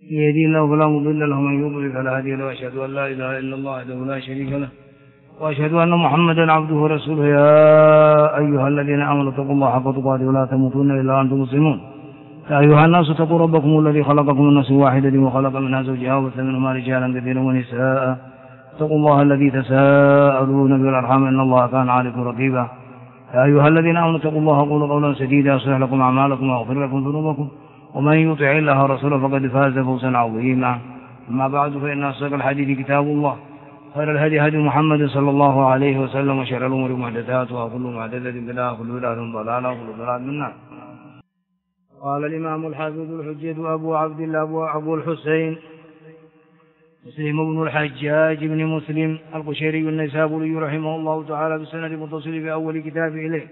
يهدي الله فلا مضل له، من يضلل فلا هادي له، واشهد ان لا اله الا الله وحده لا شريك له، واشهد ان محمدا عبده ورسوله. يا ايها الذين امنوا اتقوا الله حق تقاته ولا تموتن الا وانتم مسلمون. يا ايها الناس اتقوا ربكم الذي خلقكم من نفس واحده وخلق منها زوجها وبث منهما رجالا كثيرا ونساء. اتقوا الله الذي تساءلون به والارحام ان الله كان عليكم رقيبا. يا ايها الذين امنوا اتقوا الله وقولوا قولا سديدا يصلح لكم اعمالكم ويغفر لكم ذنوبكم، ومن يطع الله ورسوله فقد فاز فوزا عظيما. اما بعد، فان اصدق الحديث كتاب الله، خير الهدي هدي محمد صلى الله عليه وسلم، وشر الامور محدثاتها، وكل محدثه بدعه، وكل بدعه ضلاله، وكل ضلاله من النار. قال الامام الحافظ الحجة ابو عبد الله ابو الحسين مسلم بن الحجاج بن مسلم القشيري النيسابوري رحمه الله تعالى بالسند المتصل في اول كتاب اليه.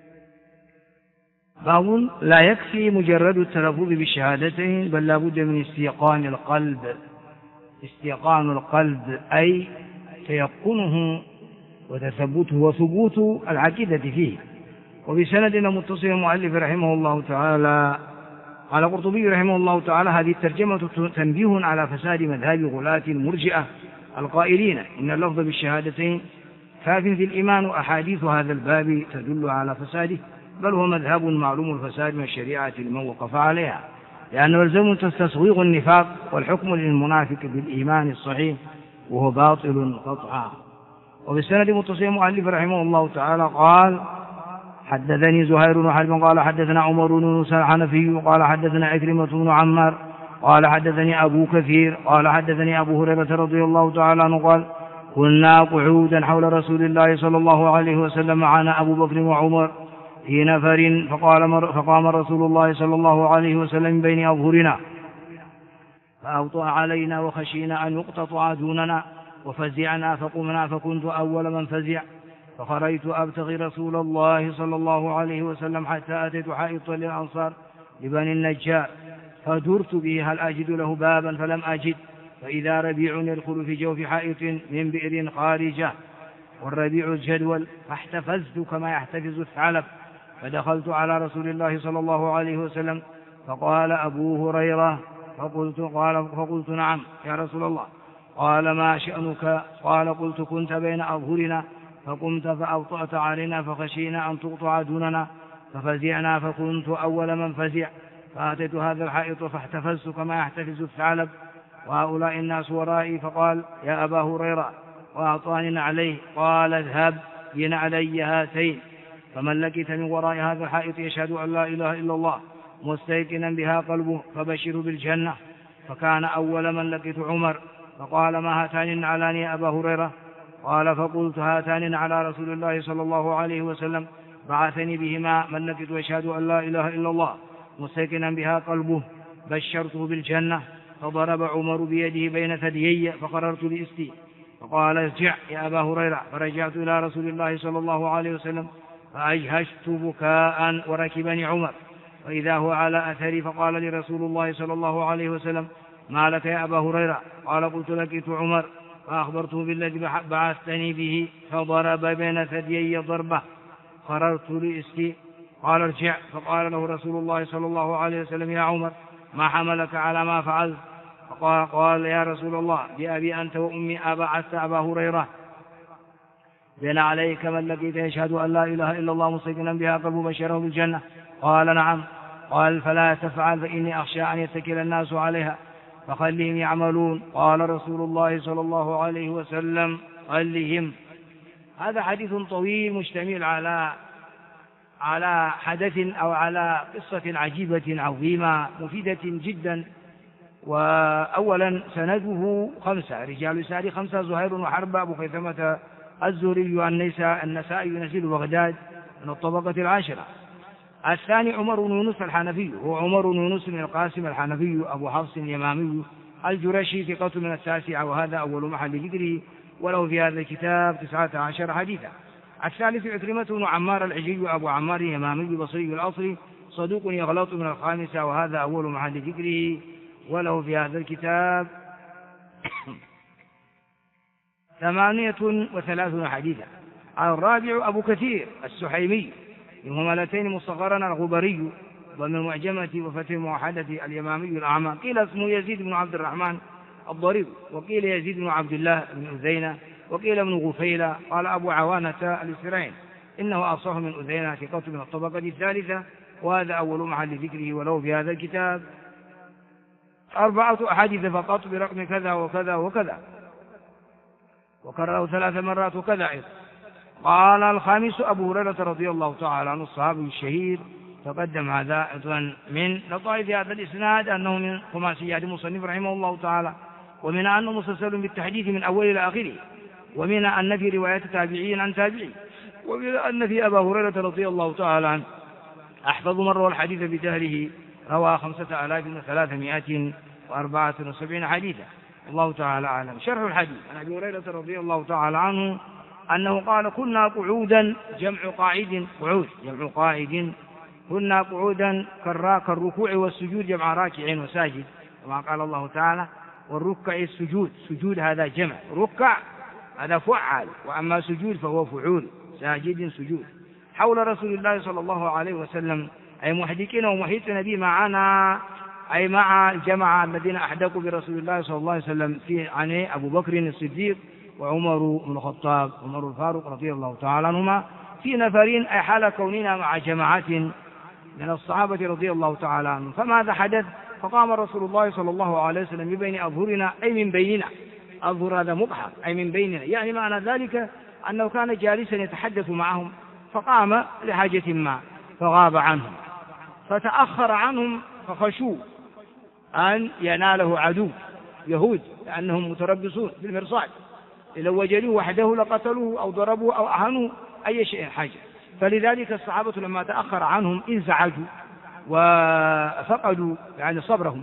باب: لا يكفي مجرد التلفظ بالشهادتين، بل لا بد من استيقان القلب. استيقان القلب أي تيقنه وتثبته وثبوت العقيدة فيه. وبسندنا متصل المؤلف رحمه الله تعالى قال القرطبي رحمه الله تعالى: هذه الترجمة تنبيه على فساد مذهب غلاة المرجئة القائلين إن اللفظ بالشهادتين كاف في الإيمان، وأحاديث هذا الباب تدل على فساده، بل هو مذهب معلوم الفساد من الشريعة لمن وقف عليها، لأنه يلزم تسويغ النفاق والحكم للمنافق بالإيمان الصحيح، وهو باطل قطعا. وبالسند متصل المؤلف رحمه الله تعالى قال: حدثني زهير بن حرب قال حدثنا عمر بن موسى الحنفي قال حدثنا عكرمة بن عمار قال حدثني أبو كثير قال حدثني أبو هريرة رضي الله تعالى عنه قال: كنا قعودا حول رسول الله صلى الله عليه وسلم، معنا أبو بكر وعمر في نفر، فقام رسول الله صلى الله عليه وسلم بين أظهرنا فأوطأ علينا، وخشينا أن يقتطع دوننا، وفزعنا فقمنا، فكنت أول من فزع، فخرجت أبتغي رسول الله صلى الله عليه وسلم حتى أتيت حائطا للأنصار لبني النجار، فدرت به هل أجد له بابا، فلم أجد، فإذا ربيع يدخل في جوف حائط من بئر خارجة، والربيع الجدول، فاحتفزت كما يحتفز الثعلب، فدخلت على رسول الله صلى الله عليه وسلم، فقال أبو هريرة، فقلت نعم يا رسول الله. قال: ما شأنك؟ قال: قلت: كنت بين أظهرنا فقمت فأوطأت علينا، فخشينا أن تقطع دوننا، ففزعنا، فكنت أول من فزع، فأتيت هذا الحائط فاحتفزت كما يحتفز الثعلب، وهؤلاء الناس ورائي، فقال: يا أبا هريرة، وأعطاني نعليه، قال: اذهب بنعلي هاتين، فمن لقيت من وراء هذا الحائط يشهد أن لا إله إلا الله مستيقنا بها قلبه فبشر بالجنة. فكان أول من لقيت عمر، فقال: ما هاتان النعلان يا أبا هريرة؟ قال: فقلت: هاتان على رسول الله صلى الله عليه وسلم بعثني بهما، من لقيت يشهد أن لا إله إلا الله مستيقنا بها قلبه بشرته بالجنة. فضرب عمر بيده بين ثديي، فقررت لإستي، فقال: ارجع يا أبا هريرة. فرجعت إلى رسول الله صلى الله عليه وسلم فأجهشت بكاء، وركبني عمر، وإذا هو على أثري، فقال لي رسول الله صلى الله عليه وسلم: ما لك يا أبا هريرة؟ قال: قلت: لقيت عمر فأخبرته بالذي بعثتني به، فضرب بين ثديي ضربة، قررت لإستي. قال: ارجع. فقال له رسول الله صلى الله عليه وسلم: يا عمر، ما حملك على ما فعلت؟ قال: يا رسول الله، بأبي أنت وأمي أبعثت أبا هريرة بين عليك من لقيت يشهد أن لا إله إلا الله مستيقنا بها قلبه بشره بالجنة؟ قال: نعم. قال: فلا تفعل، فإني أخشى أن يتكل الناس عليها، فخلهم يعملون. قال رسول الله صلى الله عليه وسلم: خلهم. هذا حديث طويل مشتمل على حدث أو على قصة عجيبة عظيمة مفيدة جدا. وأولا سنده 5 رجال ساري 5: زهير وحرب، أبو خيثمة الزهري، النسائي نزيل بغداد من الطبقة 10. الثاني عمر بن يونس الحنفي، هو عمر بن يونس بن القاسم الحنفي أبو حفص اليمامي الجرشي، ثقة من 9، وهذا أول محل ذكره، وله في هذا الكتاب 19 حديثا. الثالث عكرمة بن عمار العجي أبو عمار اليمامي بصري الأصل، صدوق يغلط من 5، وهذا أول محل ذكره، وله في هذا الكتاب 38 حديثا. الرابع أبو كثير السحيمي بمهملتين مصغرا الغبري، ضمن المعجمة وفتح الموحدة اليمامي الأعمى. قيل اسمه يزيد بن عبد الرحمن الضرير، وقيل يزيد بن عبد الله بن أذينة، وقيل ابن غفيلة. قال أبو عوانة الإسرائيل إنه أفصح من أذينة ثقة من الطبقة الثالثة، وهذا أول محل ذكره ولو في هذا الكتاب 4 أحاديث فقط برقم كذا وكذا وكذا، وكرره 3 مرات وكذا أيضا. قال الخامس أبو هريرة رضي الله تعالى عنه الصحابي الشهير، تقدم هذا أيضا من لطائف هذا الإسناد أنه من خماسيات المصنف رحمه الله تعالى، ومن أنه مسلسل بالتحديث من أول إلى آخره، ومن أن في رواية تابعي عن تابعي، ومن أن في أبا هريرة رضي الله تعالى عنه أحفظ من روى الحديث بدهره روى 5374 حديثا. الله تعالى أعلم. شرح الحديث عن أبي هريرة رضي الله تعالى عنه أنه قال كنا قعودا، جمع قاعد، قعود جمع قاعد، كنا قعودا كالركوع والسجود جمع راكع وساجد، كما قال الله تعالى والركع السجود، سجود هذا جمع، ركع هذا فعال، وأما سجود فهو فعول، ساجد سجود، حول رسول الله صلى الله عليه وسلم، أي محدقين ومحيطين به معنا، أي مع الجماعة الذين أحدقوا برسول الله صلى الله عليه وسلم في عنه أبو بكر الصديق وعمر بن الخطاب وعمر الفاروق رضي الله تعالى عنهما، في نفرين أي حال كوننا مع جماعة من الصحابة رضي الله تعالى عنهم. فماذا حدث؟ فقام رسول الله صلى الله عليه وسلم من بين أظهرنا، أي من بيننا، أظهر هذا مبحر أي من بيننا، يعني معنى ذلك أنه كان جالسا يتحدث معهم، فقام لحاجة ما فغاب عنهم، فتأخر عنهم فخشوا أن يناله عدو يهود، لأنهم متربصون بالمرصاد، لو وجدوه وحده لقتلوه أو ضربوه أو أهانوه أي شيء حاجة. فلذلك الصحابة لما تأخر عنهم انزعجوا وفقدوا يعني صبرهم،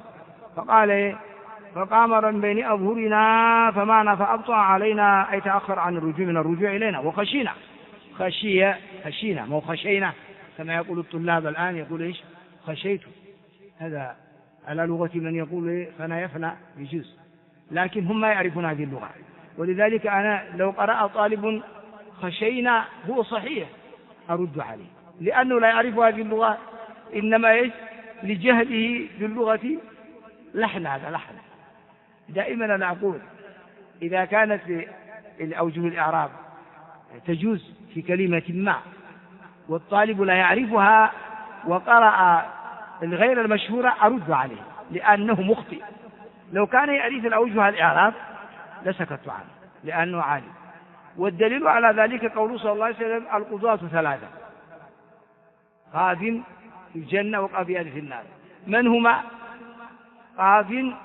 فقام من بين أظهرنا فمعنا فأبطأ علينا، أي تأخر عن الرجوع من الرجوع إلينا، وخشينا، خشينا مو خشينا كما يقول الطلاب الآن، يقول إيش خشيت، هذا على لغة من يقول فنا يفنى يجوز، لكن هم ما يعرفون هذه اللغة. ولذلك أنا لو قرأ طالب خشينا هو صحيح أرد عليه، لأنه لا يعرف هذه اللغة، إنما إيش لجهله باللغة لحن، هذا لحن. دائما أنا أقول إذا كانت الأوجه الإعراب تجوز في كلمة ما والطالب لا يعرفها وقرأ الغير المشهورة أرد عليه لأنه مخطئ. لو كان يعرف الأوجه الإعراب لسكت عنه لأنه عالم. والدليل على ذلك قوله صلى الله عليه وسلم القضاة 3 قاض في الجنة وقاضيان في النار. من هما؟ قاض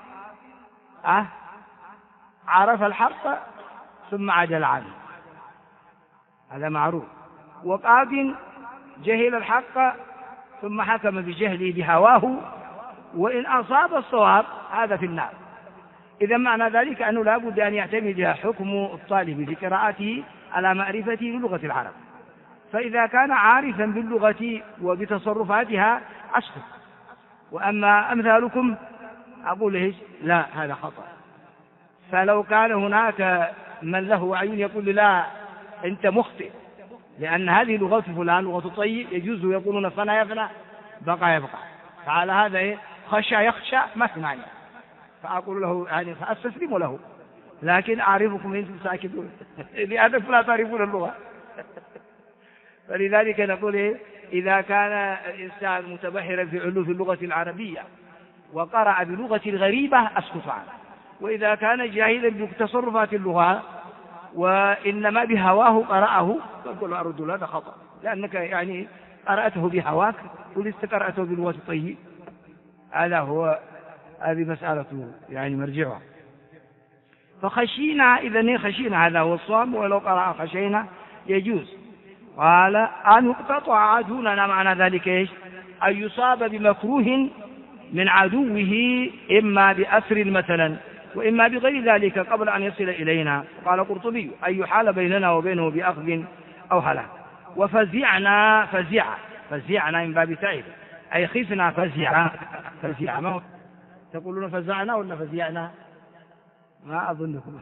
عرف الحق ثم عدل عنه، هذا معروف، وقاض جهل الحق ثم حكم بجهله بهواه وإن أصاب الصواب هذا في النار. إذا معنى ذلك أنه لا بد أن يعتمد حكم الطالب في قراءته على معرفته بلغة العرب، فإذا كان عارفا باللغة وبتصرفاتها أسكت. وأما أمثالكم أقول إيش لا هذا خطأ. فلو كان هناك من له عين يقول لا أنت مخطئ لأن هذه لغة فلان لغة طيب يجوز يقولون فنا يفنى بقى يبقى، فعلى هذا خشى يخشى ما سمعني، فأقول له يعني فأستسلم له، لكن أعرفكم أنتم ساكتون لأنكم لا تعرفون اللغة. فلذلك نقول إذا كان الإنسان متبحرا في علوم اللغة العربية وقرأ بلغة غريبة أسكت عنه، وإذا كان جاهلا بتصرفات اللغة وإنما بهواه قرأه فقل أرد له هذا خطأ، لأنك يعني قرأته بهواك ولست قرأته بلغة طيب. هذا هو هذه مسألة يعني مرجعها. فخشينا إذن خشينا هذا هو الصواب، ولو قرأ خشينا يجوز. قال أن يقتطع عدونا، معنى ذلك إيش أن يصاب بمكروه من عدوه إما بأسر مثلا وإما بغير ذلك قبل أن يصل إلينا. قال قرطبي أن يحال بيننا وبينه بأخذ أو هلاك. وفزعنا فزعنا من باب تعب أي خفنا فزع ما تقولون فزعنا ولا فزعنا؟ ما أظنكم.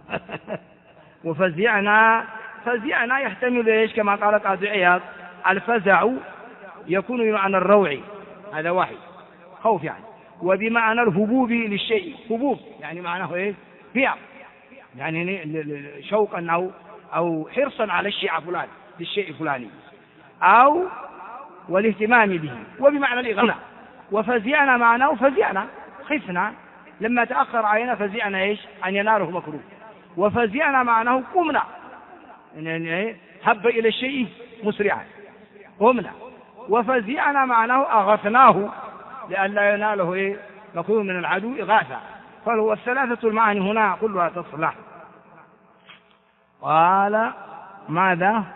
وفزعنا يحتمل إيش كما قال قاضي عياض الفزع يكون عن الروع هذا واحد خوف يعني. وبمعنى الهبوب للشيء، هبوب يعني معناه إيه؟ بيع، يعني شوقا أو حرصا على الشيء فلان للشيء الفلاني، أو والاهتمام به. وبمعنى الإغراء. وفزعنا معناه فزعنا، خفنا لما تأخر علينا، فزعنا إيش؟ أن يناله مكروه. وفزعنا معناه قمنا، يعني هب إلى الشيء مسرعا، قمنا. وفزعنا معناه أغثناه لئلا يناله إيه؟ مكروه من العدو إغاثة. فهو الثلاثة المعاني هنا كلها تصلح. قال ماذا؟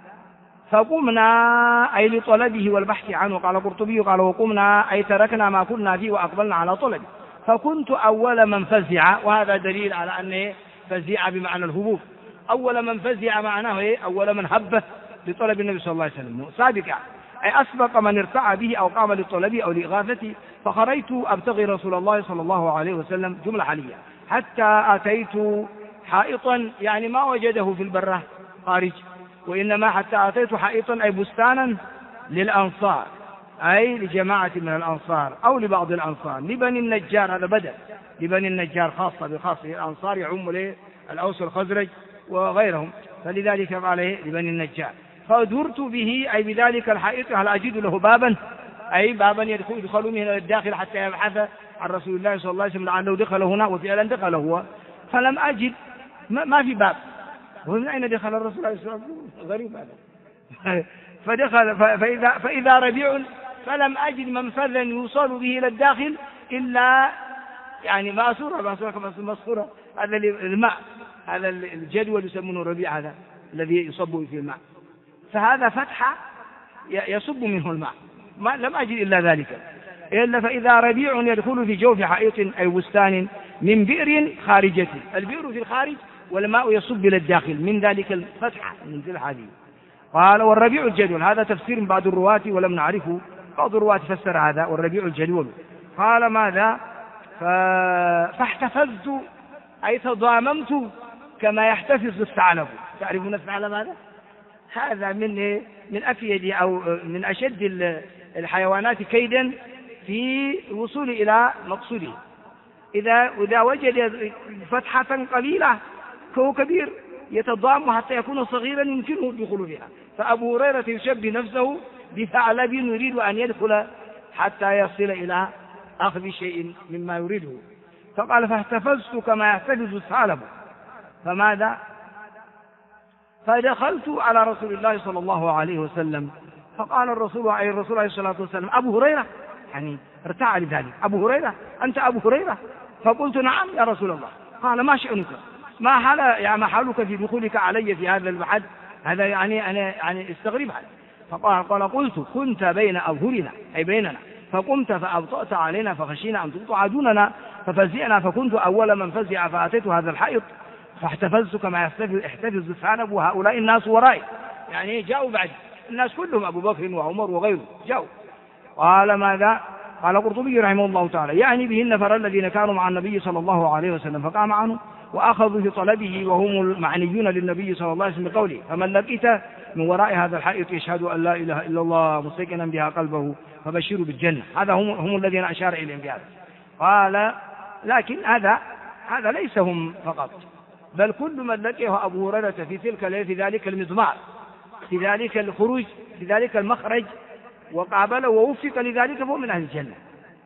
فقمنا أي لطلبه والبحث عنه. قال القرطبي قال وقمنا أي تركنا ما كنا فيه وأقبلنا على طلبه. فكنت أول من فزع، وهذا دليل على أنه فزع بمعنى الهبوب. أول من فزع معناه إيه؟ أول من هب لطلب النبي صلى الله عليه وسلم، سابقا أي أسبق من ارتعى به أو قام لطلبه أو لإغاثته. فخرجت أبتغي رسول الله صلى الله عليه وسلم، جملة حالية، حتى أتيت حائطا، يعني ما وجده في البرة خارج، وإنما حتى أتيت حائطا أي بستانا للأنصار، أي لجماعة من الأنصار أو لبعض الأنصار، لبني النجار، هذا بدل لبني النجار خاصة بخاصة، الأنصار يعم له الأوس والخزرج وغيرهم، فلذلك قال لبني النجار. فدرت به أي بذلك الحائط، هل أجد له بابا، أي بابا يدخل من الداخل حتى يبحث عن رسول الله صلى الله عليه وسلم لعله دخل هنا، وفعلا دخل هو، فلم أجد، ما في باب. ومن أين دخل الرسول عليه الصلاة والسلام؟ غريب هذا. فدخل فإذا ربيع، فلم أجد منفذا يوصل به إلى الداخل إلا يعني ماسورة كما مسخورة، هذا الماء، هذا الجدول يسمونه ربيع، هذا الذي يصب في الماء، فهذا فتحة يصب منه الماء، لم أجد إلا ذلك، إلا فإذا ربيع يدخل في جوف حائط أي بستان من بئر خارجة، البئر في الخارج والماء يصب إلى الداخل، من ذلك الفتحة من ذي هذه. قال والربيع الجدول، هذا تفسير بعض الرواة ولم نعرفه، بعض الرواة فسر هذا والربيع الجدول. قال ماذا؟ فاحتفظت أي تضاممت كما يحتفظ الثعلب. تعرفون الثعلب هذا؟ هذا من أفيد أو من أشد الحيوانات كيدا في الوصول إلى مقصوده. إذا وجد فتحة قليلة فهو كبير يتضام حتى يكون صغيرا يمكنه الدخول فيها. فأبو هريرة يشبه نفسه بثعلب يريد أن يدخل حتى يصل إلى أخذ شيء مما يريده. فقال فاحتفظت كما يحتفظ الثعلب. فماذا؟ فدخلت على رسول الله صلى الله عليه وسلم، فقال الرسول عليه الصلاة والسلام أبو هريرة، يعني ارتاع لذلك، أبو هريرة أنت أبو هريرة؟ فقلت نعم يا رسول الله. قال ما شأنك؟ ما حالك في دخولك علي في هذا البحث؟ هذا يعني أنا يعني استغرب هذا. فقال قلت كنت بين أظهرنا أي بيننا، فقمت فأبطأت علينا فخشينا أن تقطع دوننا ففزعنا، فكنت أول من فزع فأتيت هذا الحائط فاحتفظت كما يحتفظ الثعلب، وهؤلاء الناس ورائي، يعني جاءوا بعد الناس كلهم أبو بكر وعمر وغيره جاءوا. قال ماذا؟ قال القرطبي رحمه الله تعالى يعني به النفر الذين كانوا مع النبي صلى الله عليه وسلم، فقام عنه وأخذوا في طلبه وهم المعنيون للنبي صلى الله عليه وسلم بقوله فمن لقيت من وراء هذا الحائط يشهد أن لا إله إلا الله مستيقنا بها قلبه فبشروا بالجنة. هذا هم الذين أشار إليهم بهذا. قال لكن هذا ليس هم فقط، بل كل من لقيه أبو هريرة في تلك الليلة في ذلك المضمار، في ذلك الخروج، في ذلك المخرج، وقابله ووفق لذلك فهو من أهل الجنة.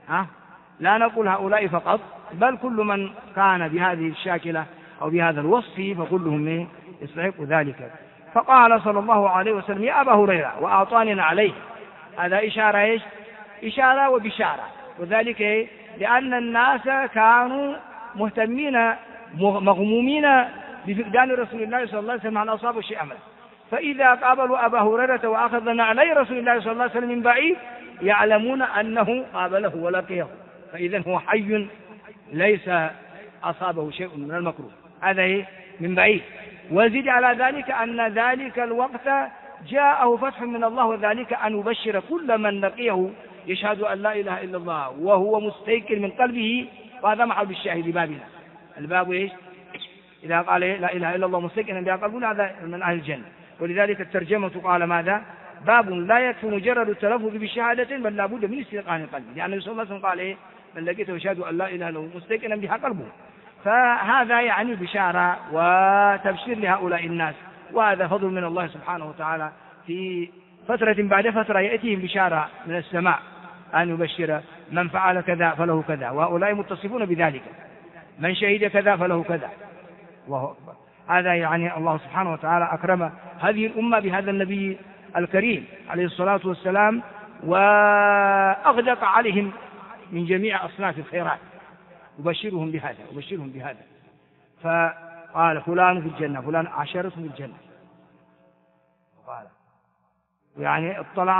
لا نقول هؤلاء فقط، بل كل من كان بهذه الشاكلة أو بهذا الوصف فكلهم يستحق ذلك. فقال صلى الله عليه وسلم يا أبا هريرة وأعطاننا عليه. هذا إشارة إشارة وبشارة، وذلك لأن الناس كانوا مهتمين مغمومين بفقدان رسول الله صلى الله عليه وسلم عن أصابه شيء أمل، فإذا قابلوا أبا هريرة وأخذنا عليه رسول الله صلى الله عليه وسلم من بعيد يعلمون أنه قابله ولقيه، فإذا هو حي ليس أصابه شيء من المكروه، هذا من بعيد. وزد على ذلك أن ذلك الوقت جاءه فتح من الله، وذلك أن يبشر كل من لقيه يشهد أن لا إله إلا الله وهو مستيقن من قلبه. وهذا محل بالشاهد بابنا، الباب إذا قال لا إله إلا الله مستيقنا بها قلبه هذا من أهل الجنة. ولذلك الترجمة قال ماذا؟ باب لا يكفي مجرد التلفظ بشهادة بل لابد من استيقان القلب، لأن النبي صلى الله عليه وسلم قال إيه؟ من لقيته يشهد أن لا إله إلا الله مستيقنا بها قلبه. فهذا يعني بشارة وتبشير لهؤلاء الناس، وهذا فضل من الله سبحانه وتعالى. في فترة بعد فترة يأتيهم بشارة من السماء أن يبشر من فعل كذا فله كذا، وهؤلاء متصفون بذلك، من شهد كذا فله كذا، الله أكبر. هذا يعني الله سبحانه وتعالى أكرم هذه الأمة بهذا النبي الكريم عليه الصلاة والسلام، وأغدق عليهم من جميع أصناف الخيرات، أبشرهم بهذا. فقال فلان في الجنة، فلان عشرة في الجنة. قال يعني اطلع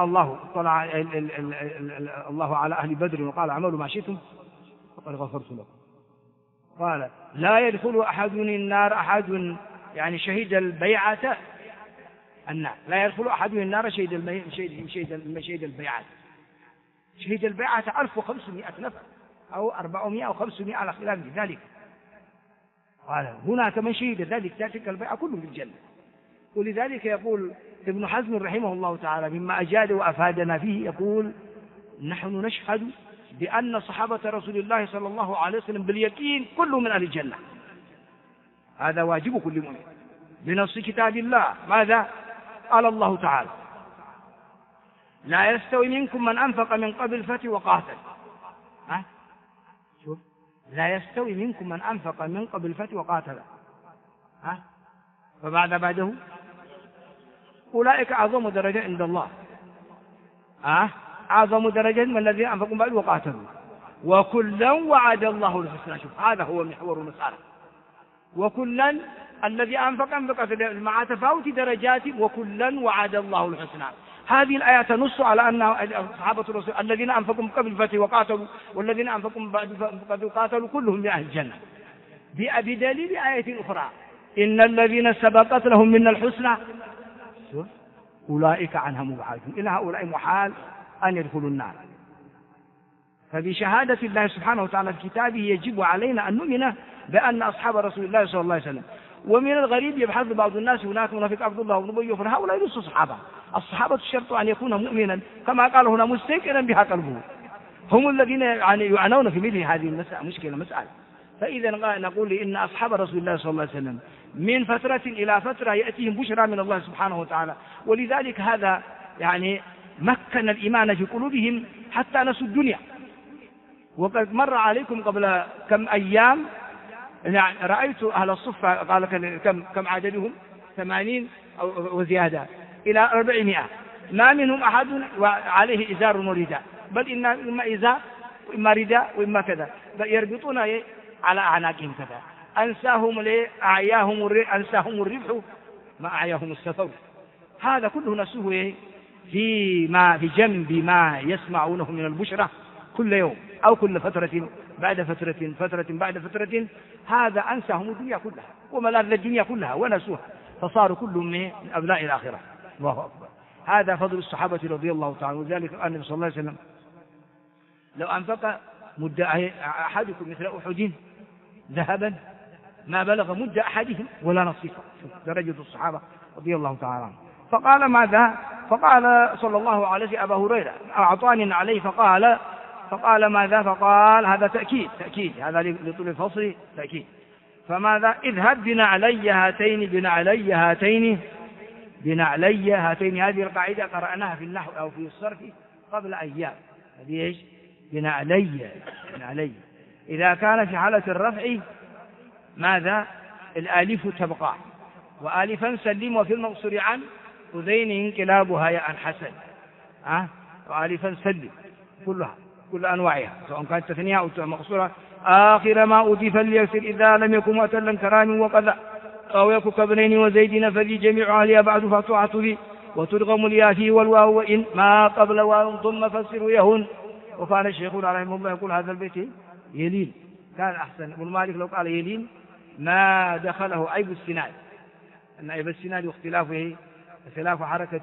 الله على أهل بدر وقال اعملوا ما شئتم فقد غفرت لكم. قال لا يدخل أحد النار أحد يعني شهد البيعة النار، لا يدخل أحد النار شهد البيعة. شهد البيعة 1500 نفر أو 400 أو 500 على خلاف ذلك. قال هناك من شهد ذلك البيعة كله في الجنة. ولذلك يقول ابن حزم رحمه الله تعالى مما أجاد وأفادنا فيه، يقول نحن نشهد بأن صحابة رسول الله صلى الله عليه وسلم باليقين كلهم من أهل الجنة. هذا واجب كل مؤمن بنص كتاب الله. ماذا قال الله تعالى؟ لا يستوي منكم من أنفق من قبل الفتح وقاتل. شوف، لا يستوي منكم من أنفق من قبل الفتح وقاتل. بعده أولئك أعظم درجة عند الله. أعظم درجة من الذين أنفقوا بعد وقاتلوا، وكلا وعد الله الحسنى. شوف، هذا هو محور المسألة. وكلا الذي أنفق مع تفاوت درجات، وكلا وعد الله الحسنى. هذه الآية تنص على أن صحابة الرسول الذين أنفقوا من قبل الفتح وقاتلوا والذين أنفقوا من بعد وقاتلوا كلهم من أهل الجنة، بدليل آية أخرى إن الذين سبقت لهم من الحسنى أولئك عنها مبعدون. إلى هؤلاء محال أن يدخلوا النار. فبشهادة الله سبحانه وتعالى في كتابه يجب علينا أن نؤمن بأن أصحاب رسول الله صلى الله عليه وسلم. ومن الغريب يبحث بعض الناس هناك منافق عبد الله بن أبي بكر، هؤلاء ليسوا صحابة. الصحابة الشرط أن يكون مؤمنا كما قال هنا مستيقنا بها قلبه، هم الذين يعني يعنون في مثل هذه المسألة مسألة. فإذا نقول إن أصحاب رسول الله صلى الله عليه وسلم من فترة إلى فترة يأتيهم بشرى من الله سبحانه وتعالى، ولذلك هذا يعني مكن الإيمان في قلوبهم حتى نسوا الدنيا. وقد مر عليكم قبل كم أيام يعني رأيت أهل الصفة قال كم عددهم 80 أو وزيادة إلى 400، ما منهم أحد عليه إزار ورداء، بل إما إزار وإما رداء وإما كذا، يربطون على أعناقهم كذا. أنساهم الربح ما أعياهم السفر. هذا كله نسوه في جنب ما يسمعونه من البشرى كل يوم أو كل فترة بعد فترة بعد فترة. هذا أنساهم الدنيا كلها وملاذ الدنيا كلها ونسوها، فصاروا كلهم من أبناء الآخرة. الله أكبر. هذا فضل الصحابة رضي الله تعالى. وذلك النبي صلى الله عليه وسلم لو أنفق مد أحدكم مثل أحد ذهبا ما بلغ مد أحدهم ولا نصيفه. درجة الصحابة رضي الله تعالى عنهم. فقال ماذا؟ فقال صلى الله عليه وسلم أبا هريرة أعطاني عليه، فقال ماذا؟ فقال هذا تأكيد هذا لطول الفصل تأكيد. فماذا؟ اذهب بنعلي هاتين. هذه القاعدة قرأناها في النحو أو في الصرف قبل أيام. هذه ايش؟ بنعلي. إذا كان في حالة الرفع ماذا؟ الآلف تبقى، وآلفا سلم، وفي المقصور عن أذين انقلابها يا حسن. وآلفا سلم كل أنواعها سواء كانت تثنية أو مقصورة. آخر ما أضيف ليسر إذا لم يكن معتلا كرام وقذا أو يكن كابنين وزيدين فذي جميع أهلها بعد فتوعة ذي وترغم الياء فيه والواو وإن ما قبل واو ثم فسر يهون. وكان الشيخ رحمه الله يقول هذا البيت يلين، كان أحسن. ابن مالك لو قال يلين ما دخله عيب السناد، أن عيب السناد واختلافه خلاف حركة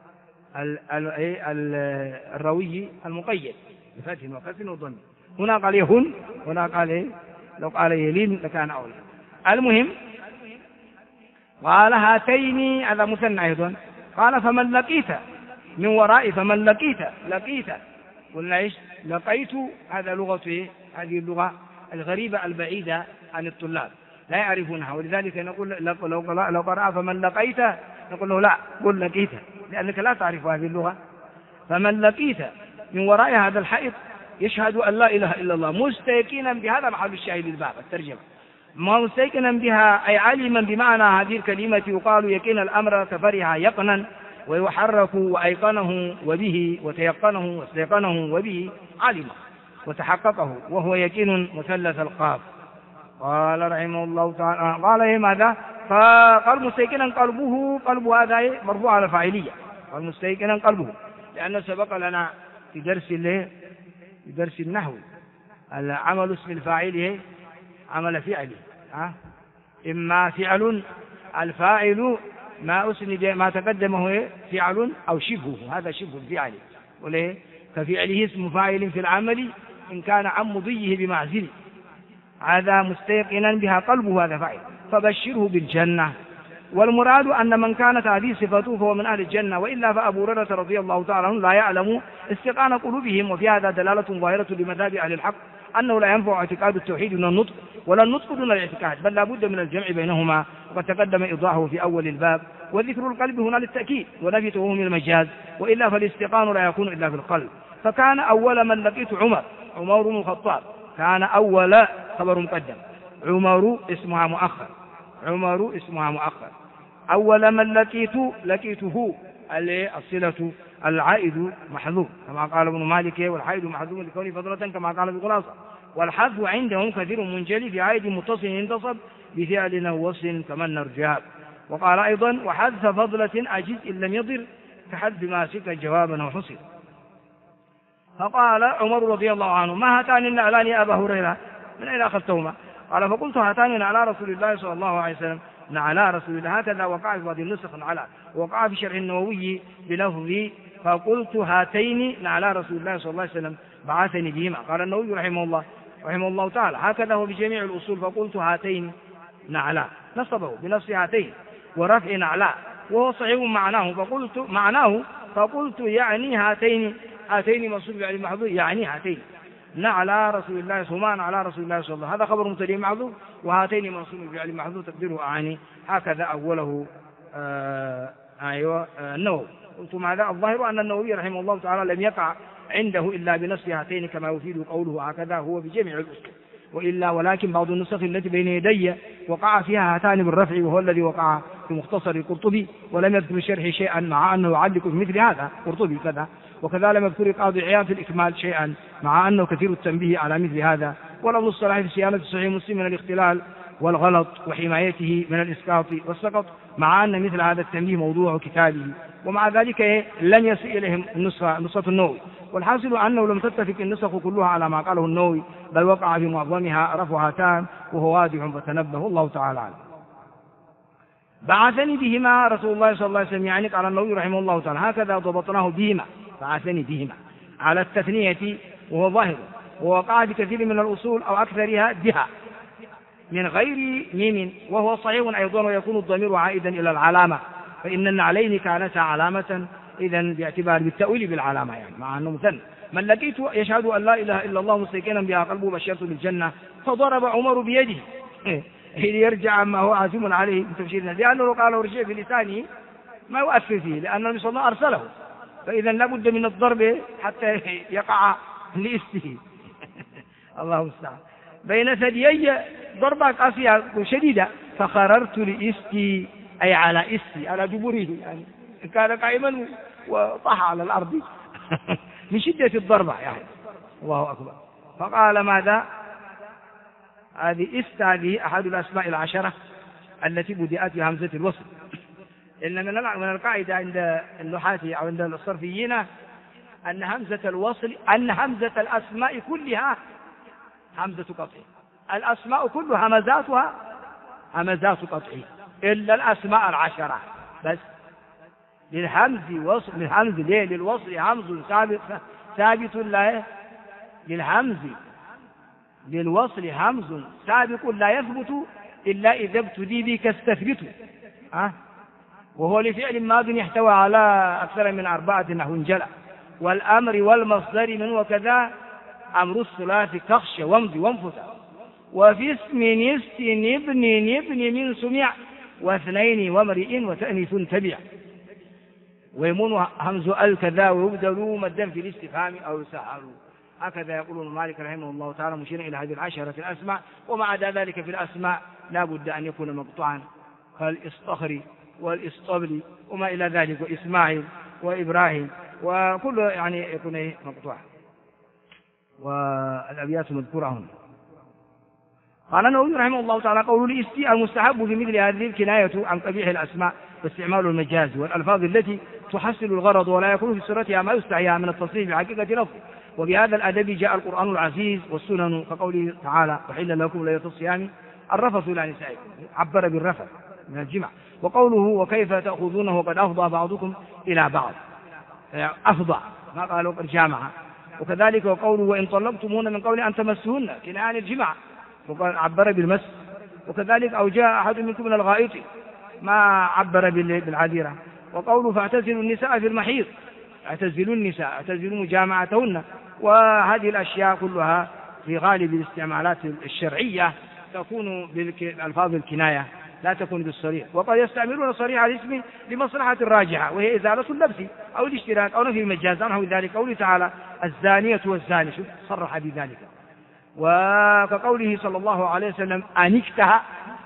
الروي المقيد بفتح وكسر وضم. هنا قال يهون، هنا قال لو قال يلين لكان أولى. المهم قال هاتين، هذا مثنى أيضا. قال فمن لقيت من وراء فمن لقيت قلنا إيش؟ لقيت، هذا لغة إيه؟ هذه اللغة الغريبة البعيدة عن الطلاب لا يعرفونها، ولذلك نقول لو قرأ فمن لقيت نقول له لا، قل لقيت، لأنك لا تعرف هذه اللغة. فمن لقيت من وراء هذا الحائط يشهد أن لا إله إلا الله مستيقنا بهذا محل الشاهد الباب الترجمة، مستيقنا بها أي علما بمعنى هذه الكلمة، يقال يقين الأمر كفرها يقنا، ويحرك وأيقنه وبه وتيقنه واستيقنه وبه علم وتحققه، وهو يقين مثلث القاف. قال رحمه الله تعالى قال إيه ماذا؟ قال مستيقنا قلب هذا مرفوع على فاعلية، قال مستيقنا قلبه، لأنه سبق لنا في درس النحو العمل اسم الفاعل عمل فعله، إما فعل الفاعل ما أسند ما تقدمه فعل أو شبهه، هذا شبه الفعل، وليه كفعله اسم فاعل في العمل إن كان عن مضيه بمعزل، هذا مستيقنا بها قلبه هذا فاعل، فبشره بالجنة. والمراد أن من كانت هذه صفته فهو من أهل الجنة، وإلا فأبو هريرة رضي الله تعالى عنه لا يعلم استيقان قلوبهم، وفي هذا دلالة ظاهرة لمذهب أهل الحق أنه لا ينفع اعتقاد التوحيد من النطق، ولا النطق دون الاعتقاد، بل لا بد من الجمع بينهما، وقد تقدم إيضاحه في أول الباب. وذكر القلب هنا للتأكيد ونفي توهم المجاز، وإلا فالاستيقان لا يكون إلا في القلب. فكان أول من لقيت عمر بن الخطاب، كان أول خبر مقدم، عمر اسمها مؤخر، أول من لقيته الصلة العائد محذوف كما قال ابن مالك، والحائد محذوف لكونه فضلة كما قال ابن خلاصة. والحذف عندهم كثير منجلي في عائد متصل ينتصب بفعل أو وصف كما النرجاب. وقال أيضا وحذف فضلة أجز إن لم يضر كحذف ما سك جوابا أو حصر. فقال عمر رضي الله عنه ما هاتان النعلان يا أبا هريرة من أين أخذتهما؟ قال فقلت هاتان على رسول الله صلى الله عليه وسلم، على رسول الله، هكذا وقع في بعض النسخ على، وقع في شرح النووي بلفظ فقلت هاتين على رسول الله صلى الله عليه وسلم بعثني بهما. قال النووي رحمه الله تعالى هكذا هو بجميع الأصول، فقلت هاتين نعلا نصبه بنص هاتين ورفع نعلا، وهو صحيح معناه فقلت يعني هاتين منصوب يعني محذوف، يعني هاتين نعلى رسول الله سمان على رسول الله صلى الله عليه وسلم، هذا خبر مبتدئ محذوف، وهاتين منصوب يعني محذوف تقديره أعني، هكذا أوله النووي. قلت ماذا؟ الظاهر أن النووي رحمه الله تعالى لم يقع عنده إلا بنص هاتين كما يفيد قوله هكذا هو بجميع الأصول، ولكن بعض النسخ التي بين يدي وقع فيها هاتان بالرفع، وهو الذي وقع في مختصر القرطبي، ولم يذكر الشرح شيئا مع أنه يعلق في مثل هذا قرطبي كذا، وكذا لم يذكر قاضي عياض في الإكمال شيئا مع أنه كثير التنبيه على مثل هذا، ولفظ الصلاح في صيانة صحيح مسلم من الاختلال والغلط وحمايته من الإسقاط والسقط، مع أن مثل هذا التنبيه موضوع كتابه، ومع ذلك لم يصل إليهم نسخة النووي. والحاصل أنه لم تتفق النسخ كلها على ما قاله النووي، بل وقع في معظمها رفع هاتان وهو واضح فتنبه الله تعالى عنه. بعثني بهما رسول الله صلى الله عليه وسلم، يعني قال النووي رحمه الله تعالى هكذا ضبطناه بهما، بعثني بهما على التثنية وهو ظاهر، ووقع بكثير من الأصول أو أكثرها بها من غير ميم، وهو صحيح أيضا، ويكون الضمير عائدا إلى العلامة، فإن النعلين كانتا علامة إذن باعتبار بالتأويل بالعلامة، يعني مع أنه مثنى. من لقيت يشهد أن لا إله إلا الله مستيقنا بها قلبه بشرته بالجنة، فضرب عمر بيده ليرجع عما هو عازم عليه بتفسيرنا، لأنه قال ارجع بلسانه ما يؤثر فيه، لأن النبي صلى الله عليه وسلم أرسله، فإذا لابد من الضرب حتى يقع لإسته الله المستعان. بين ثديي ضربة قاسية شديدة، فخررت لإستي أي على إستي على جبره، يعني كان قائما وطاح على الأرض من شدة الضربة، يعني الله أكبر. فقال ماذا؟ هذه أحد الأسماء العشرة التي بدأت بهمزة الوصل. إن من القاعدة عند النحاة أو عند الصرفيين أن همزة الوصل همزة الأسماء كلها همزة قطع، الأسماء كلها همزاتها همزات قطع إلا الأسماء العشرة بس. للهمز وصل، للوصل همز ثابت لا، للوصل همز سابق لا يثبت إلا إذا ابتدي بك استثبت، وهو لفعل ماض يحتوي على أكثر من 4 نحو جلى، والأمر والمصدر من وكذا أمر الثلاث كخش وامض وانفث، وفي اسم نست نبن من سمع، واثنين وامرئ وتأنيث تبع، ويمون همز الكذا ويبدل مدا في الاستفهام أو يسهل. هكذا يقول مالك رحمه الله تعالى مشيرا إلى هذه 10 الأسماء. وما عدا ذلك في الأسماء لا بد أن يكون مقطوعا، كالإصطخري والإصطبلي وما إلى ذلك، وإسماعيل وإبراهيم، وكل يعني يكون مقطوعا، والأبيات مذكورة هنا. قال النووي رحمه الله تعالى: قول الاستي المستحب في مثل هذه الكناية عن قبيح الأسماء واستعمال المجاز والألفاظ التي تحصل الغرض ولا يكون في صورتها ما يستحيا من التصريف بحقيقة لفظ. وبهذا الأدب جاء القرآن العزيز والسنن، كقوله تعالى: وحل لكم ليلة الصيام الرفث إلى نسائكم، عبر بالرفث من الجمع. وقوله: وكيف تأخذونه وقد أفضى بعضكم إلى بعض، أفضى ما قالوا قد جامع. وكذلك وقوله: وإن طلقتموهن من قول أن تمسوهن كناية عن الجمع، وقال عبر بالمس. وكذلك أو جاء أحد منكم من الغائط ما عبر بالعذيرة. وقوله: فاعتزلوا النساء في المحيض، اعتزلوا النساء، اعتزلوا مجامعتهن. وهذه الأشياء كلها في غالب الاستعمالات الشرعية تكون بالألفاظ الكناية لا تكون بالصريح. وقد يستعملون صريح الاسم لمصلحة راجحة، وهي إزالة اللبس أو الاشتراك أو نفي المجاز عنه ذلك. قوله تعالى: الزانية والزاني، صرح بذلك. وكقوله صلى الله عليه وسلم: أنكتها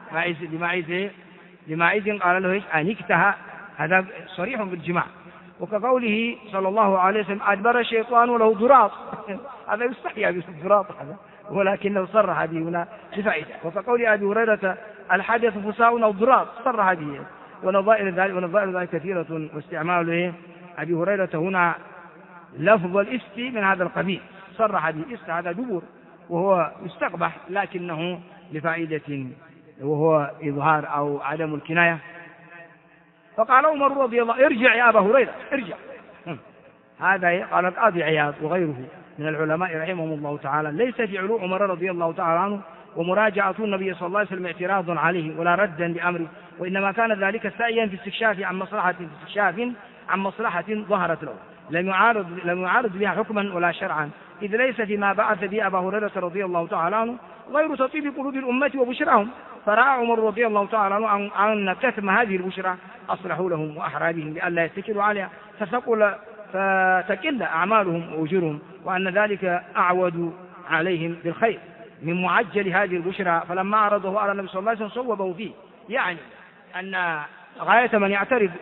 لماعز قال له: أنكتها، هذا صريح بالجماع. وكقوله صلى الله عليه وسلم: أدبر الشيطان وله ضراط، هذا يستحيا بالضراط هذا، ولكنه صرح به هنا بفائدة. وكقول أبي هريرة: الحدث فساء أو ضراط، صرح به. ونظائر ذلك كثيرة. واستعمال أبي هريرة هنا لفظ الاستي من هذا القبيل، صرح به. است هذا دبر وهو يستقبح، لكنه لفائدة وهو إظهار أو عدم الكناية. فقال عمر رضي الله: ارجع يا أبا هريرة، ارجع. هذا قال القاضي عياض وغيره من العلماء رحمهم الله تعالى: ليس فعل عمر رضي الله تعالى عنه ومراجعة النبي صلى الله عليه وسلم اعتراض عليه ولا ردا لأمره، وإنما كان ذلك سعيا في استكشاف عن مصلحة ظهرت له، لم يعارض بها حكما ولا شرعا، إذ ليس فيما بعث به أبا هريرة رضي الله تعالى عنه غير تطيب قلوب الأمة وبشراهم. فرأى عمر رضي الله تعالى عنه أن كتم هذه البشرى أصلح لهم وأحرى بهم لئلا يتكلوا عليها فتكل أعمالهم وأجورهم، وأن ذلك أعود عليهم بالخير من معجل هذه البشرى. فلما عرضه على النبي صلى الله عليه وسلم صوبه فيه، يعني أن غاية من يعترض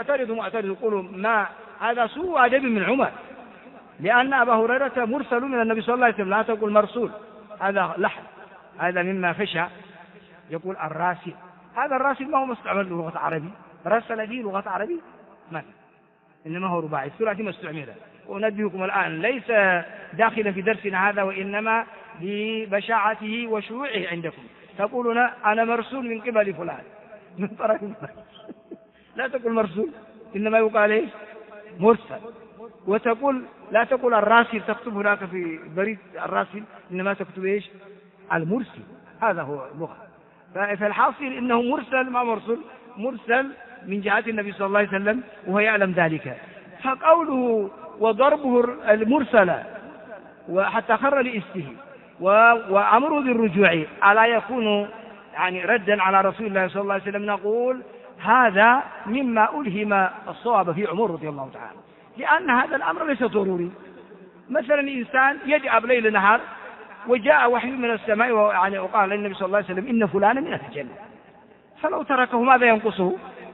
يقول: ما هذا سوء أدب من عمر، لأن أبا هريرة مرسل من النبي صلى الله عليه وسلم، لا تقول مرسول، هذا لحن، هذا مما فشى. يقول الراسل، هذا الراسل ما هو مستعمل لغة عربي، رسل به لغة عربي ما، إنما هو رباعي، الثلاثي ما استعمله. ونبهكم الآن ليس داخلا في درسنا هذا، وإنما ببشاعته وشيوعه عندكم. تقولون: أنا مرسول من قبل فلان، من طرف فلان. لا تقول مرسول، إنما يقال إيش؟ مرسل. وتقول لا تقول الراسل، تكتب هناك في بريد الراسل، إنما تكتب إيش؟ المرسل. هذا هو اللغة. فالحاصل إنه مرسل، ما مرسل من جهة النبي صلى الله عليه وسلم وهو يعلم ذلك. فقوله: وضربه المرسل وحتى خر لإسته وأمره بالرجوع، ألا يكون يعني ردا على رسول الله صلى الله عليه وسلم؟ نقول هذا مما ألهم الصواب في عمر رضي الله تعالى، لأن هذا الأمر ليس ضروري. مثلا إنسان يدعب ليل نهار وجاء وحي من السماء وقال للنبي صلى الله عليه وسلم: إن فلانا من أهل الجنة، فلو تركه ماذا ينقصه؟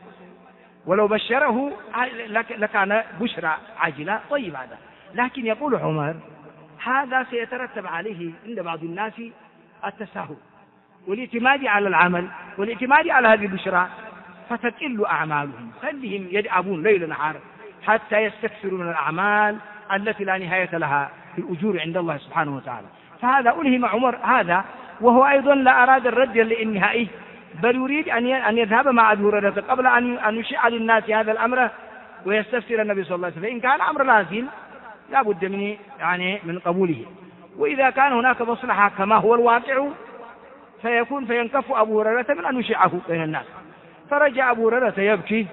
ولو بشره لكان بشرى عاجلة طيب هذا. لكن يقول عمر: هذا سيترتب عليه عند بعض الناس التساهل والاعتماد على العمل والاعتماد على هذه البشرى، فتقل أعمالهم، خلهم يدعبون ليل نهار حتى يستكثروا من الأعمال التي لا نهاية لها في الأجور عند الله سبحانه وتعالى. فهذا ألهم عمر هذا، وهو أيضا لا أراد الرد النهائي، بل يريد أن يذهب مع أبي هريرة قبل أن يشيع للناس هذا الأمر ويستفسر النبي صلى الله عليه وسلم. فإن كان أمر لازم لا بد من قبوله. وإذا كان هناك مصلحة كما هو الواقع فينكف أبو هريرة من أن يشيعه بين الناس. فرجع أبو هريرة يبكي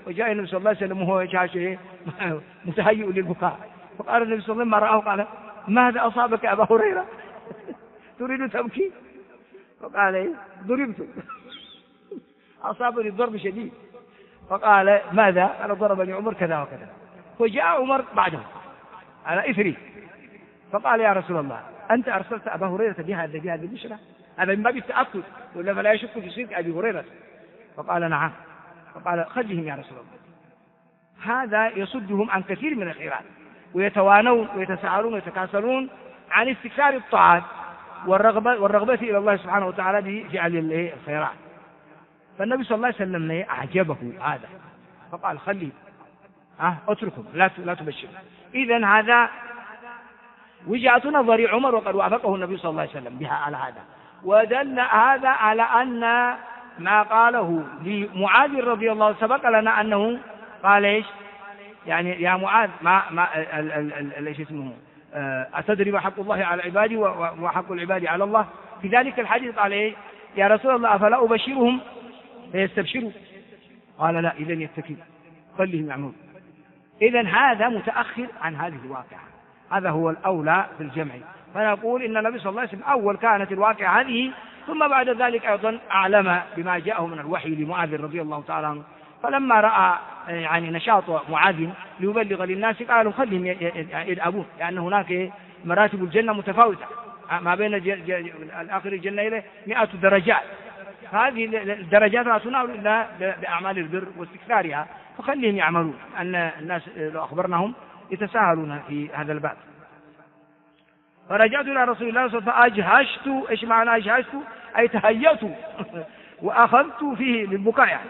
وجاء النبي صلى الله عليه وسلم وهو يشاشه متهيئ للبكاء، فقال النبي صلى الله عليه وسلم ما رآه قال ماذا أصابك يا أبا هريرة تريد تبكي؟ فقال إيه ضربت أصابني ضرب شديد. فقال ماذا؟ قال ضربني عمر كذا وكذا. فجاء عمر بعده على إثري فقال يا رسول الله أنت أرسلت أبا هريرة بهذه البشرى؟ هذا من باب التأكد ولا فلا يشك في صدق أبي هريرة؟ فقال نعم. فقال خذهم يا رسول الله، هذا يصدهم عن كثير من الخيرات ويتوانون ويتساءلون ويتكاسلون عن استكثار الطاعات والرغبة إلى الله سبحانه وتعالى بفعل الخيرات. فالنبي صلى الله عليه وسلم أعجبه هذا فقال خلي اتركهم لا تبشر. إذن هذا وجهة نظر عمر وقد وافقه النبي صلى الله عليه وسلم بها على هذا. ودل هذا على أن ما قاله لمعاذ رضي الله عنه سبق لنا أنه قال إيش يعني يا معاذ ما ايش اسمه أتدري ما حق الله على عبادي وحق العباد على الله؟ في ذلك الحديث قال إيه يا رسول الله أفلا أبشرهم فيستبشروا؟ قال لا إذن يتكلوا خليهم يعملون. إذن هذا متأخر عن هذه الواقعة، هذا هو الأولى في الجمع. فنقول إن النبي صلى الله عليه وسلم أول كانت الواقعة هذه، ثم بعد ذلك أيضا أعلم بما جاءه من الوحي لمعاذ رضي الله تعالى عنه. فلما رأى يعني نشاط معاذ ليبلغ للناس قالوا خلهم يذهبون، لأن هناك مراتب الجنة متفاوتة ما بين آخر الجنة إلى 100 درجات، هذه الدرجات لا تنال إلا بأعمال البر واستكثارها، فخليهم يعملون. أن الناس لو أخبرناهم يتساهلون في هذا الباب. فرجعت إلى رسول الله صلى الله عليه وسلم فأجهشت. إيش معنى أجهشت؟ أي تهيأت وأخذت فيه للبكاء يعني.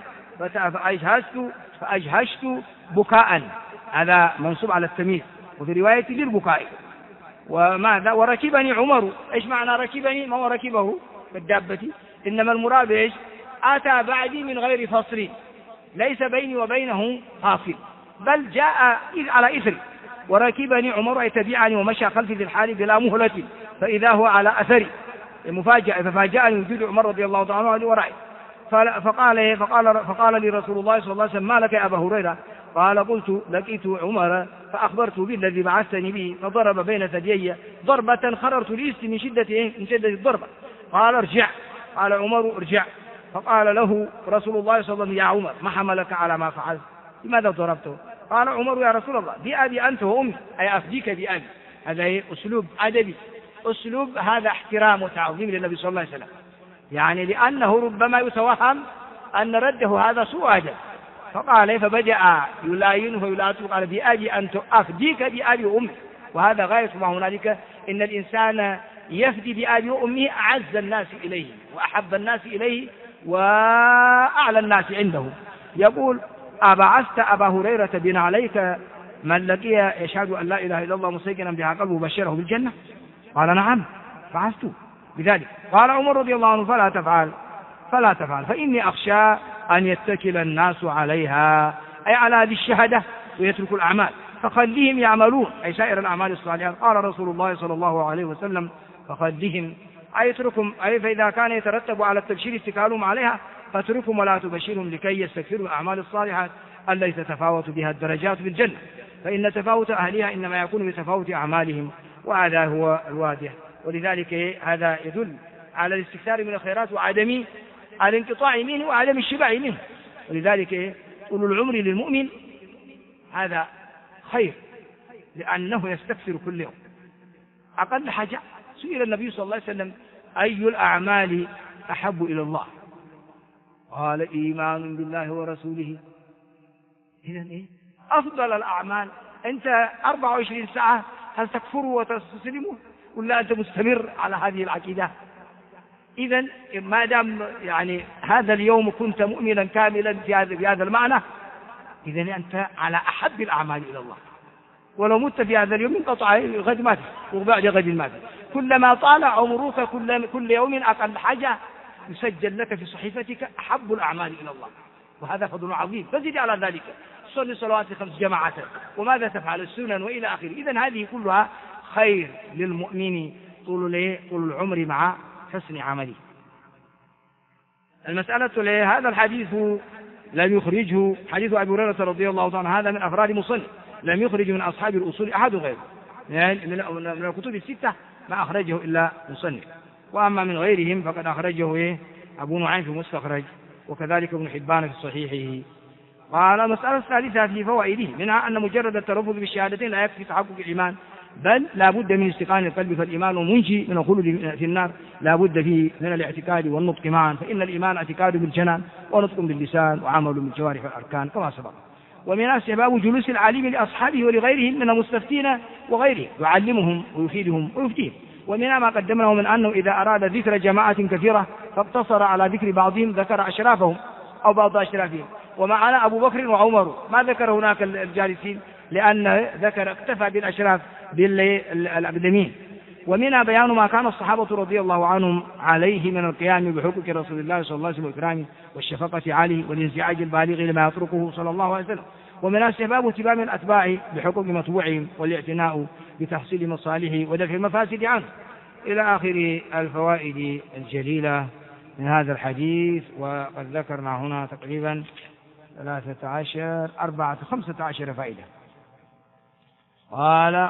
فأجهشت بكاء، هذا منصوب على التمييز، وفي رواية للبكاء. وماذا؟ وركبني عمر. إيش معنى ركبني؟ ما هو ركبه بالدابة، إنما المراد إيش؟ أتى بعدي من غير فصل، ليس بيني وبينه فاصل، بل جاء على إثري. وركبني عمر أي تبعني ومشى خلفي في الحال بلا مهلة، فإذا هو على أثري مفاجأة. ففاجأني وجود عمر رضي الله تعالى عنه ورائي. فقال لي رسول الله صلى الله عليه وسلم ما لك يا أبا هريرة؟ قال قلت لقيت عمر فأخبرته بالذي بعثتني به، فضرب بين ثديي ضربة خررت ليست من شدة الضربة. قال ارجع. قال عمر ارجع. فقال له رسول الله صلى الله عليه وسلم يا عمر ما حملك على ما فعلت؟ لماذا ضربته؟ قال عمر يا رسول الله بأبي أنت وأمي، أي أفديك بأبي. هذا أسلوب أدبي، أسلوب هذا احترام وتعظيم للنبي صلى الله عليه وسلم، يعني لأنه ربما يتوهم أن رده هذا سوء أدب. فقال فبدأ يلاينه ويلاته قال بأبي أنت أفديك بأبي وأمي. وهذا غاية ما هنالك، إن الإنسان يفدي بأبي وأمه أعز الناس إليه وأحب الناس إليه وأعلى الناس عنده. يقول أبعثت أبا هريرة بن عليك من لقي يشهد أن لا إله إلا الله مستيقنا بها قلبه بشره بالجنة؟ قال نعم بعثت بذلك. قال عمر رضي الله عنه فلا تفعل فإني أخشى أن يتكل الناس عليها، أي على هذه الشهادة، ويتركوا الأعمال، فخليهم يعملون أي سائر الأعمال الصالحة. قال رسول الله صلى الله عليه وسلم فخليهم أي اتركهم، أي فإذا كان يترتب على التبشير اتكالهم عليها فاتركهم ولا تبشرهم لكي يستكثروا الأعمال الصالحة التي تتفاوت بها الدرجات في الجنة، فإن تفاوت أهلها إنما يكون بتفاوت أعمالهم، وهذا هو الواضح. ولذلك هذا يدل على الاستكثار من الخيرات وعدم الانقطاع منه وعدم الشبع منه. ولذلك طول العمر للمؤمن هذا خير، لأنه يستكثر كل يوم. أقل حاجة سئل النبي صلى الله عليه وسلم أي الأعمال أحب إلى الله؟ قال إيمان بالله ورسوله. إذن أفضل الأعمال أنت 24 ساعة هل تكفروا وتستسلموا ولا أنت مستمر على هذه العقيدة؟ إذن ما دام يعني هذا اليوم كنت مؤمنا كاملا في هذا المعنى، إذن أنت على أحب الأعمال إلى الله. ولو مت في هذا اليوم انقطع غد مات وبعد غد مات. كلما طال عمرك كل يوم أقل حاجة يسجل لك في صحيفتك أحب الأعمال إلى الله، وهذا فضل عظيم. فزد على ذلك صلي صلوات 5 جماعات، وماذا تفعل السنن وإلى آخره. إذن هذه كلها خير للمؤمن طول العمر مع حسن عمله. المسألة هذا الحديث لم يخرجه حديث أبي هريرة رضي الله عنه، هذا من أفراد مصنف، لم يخرج من أصحاب الأصول أحد غيره، يعني من الكتب الستة ما أخرجه إلا مصنف. وأما من غيرهم فقد أخرجه أبو نعيم في مستخرج، وكذلك ابن حبان في صحيحه. قال المسألة الثالثة في فوائده منها أن مجرد التلفظ بالشهادتين لا يكفي تحقق الإيمان، بل لا بد من استيقان القلب، فالإيمان منجي من الخلود في النار، لا بد فيه من الاعتقاد والنطق معا، فإن الإيمان اعتقاد بالجنان ونطق باللسان وعمل بالجوارح والأركان كما سبق. ومن استحباب جلوس العالم لأصحابه ولغيرهم من المستفتين وغيرهم يعلمهم ويفيدهم ويفتيهم. ومنها ما قدمناه من أنه إذا أراد ذكر جماعة كثيرة فاقتصر على ذكر بعضهم ذكر أشرافهم أو بعض أشرافهم، ومعنا أبو بكر وعمر ما ذكر هناك الجالسين، لأن ذكر اكتفى بالأشراف بالأقدمين. ومنها بيان ما كان الصحابة رضي الله عنهم عليه من القيام بحقوق رسول الله صلى الله عليه وسلم وإكرامه والشفقة عليه والانزعاج البالغ لما يتركه صلى الله عليه وسلم. ومنها استحباب اتباع الأتباع بحقوق متبوعهم والاعتناء بتحصيل مصالحه ودفع المفاسد عنه، إلى آخر الفوائد الجليلة من هذا الحديث. وقد ذكرنا هنا تقريبا 15 فائدة. قال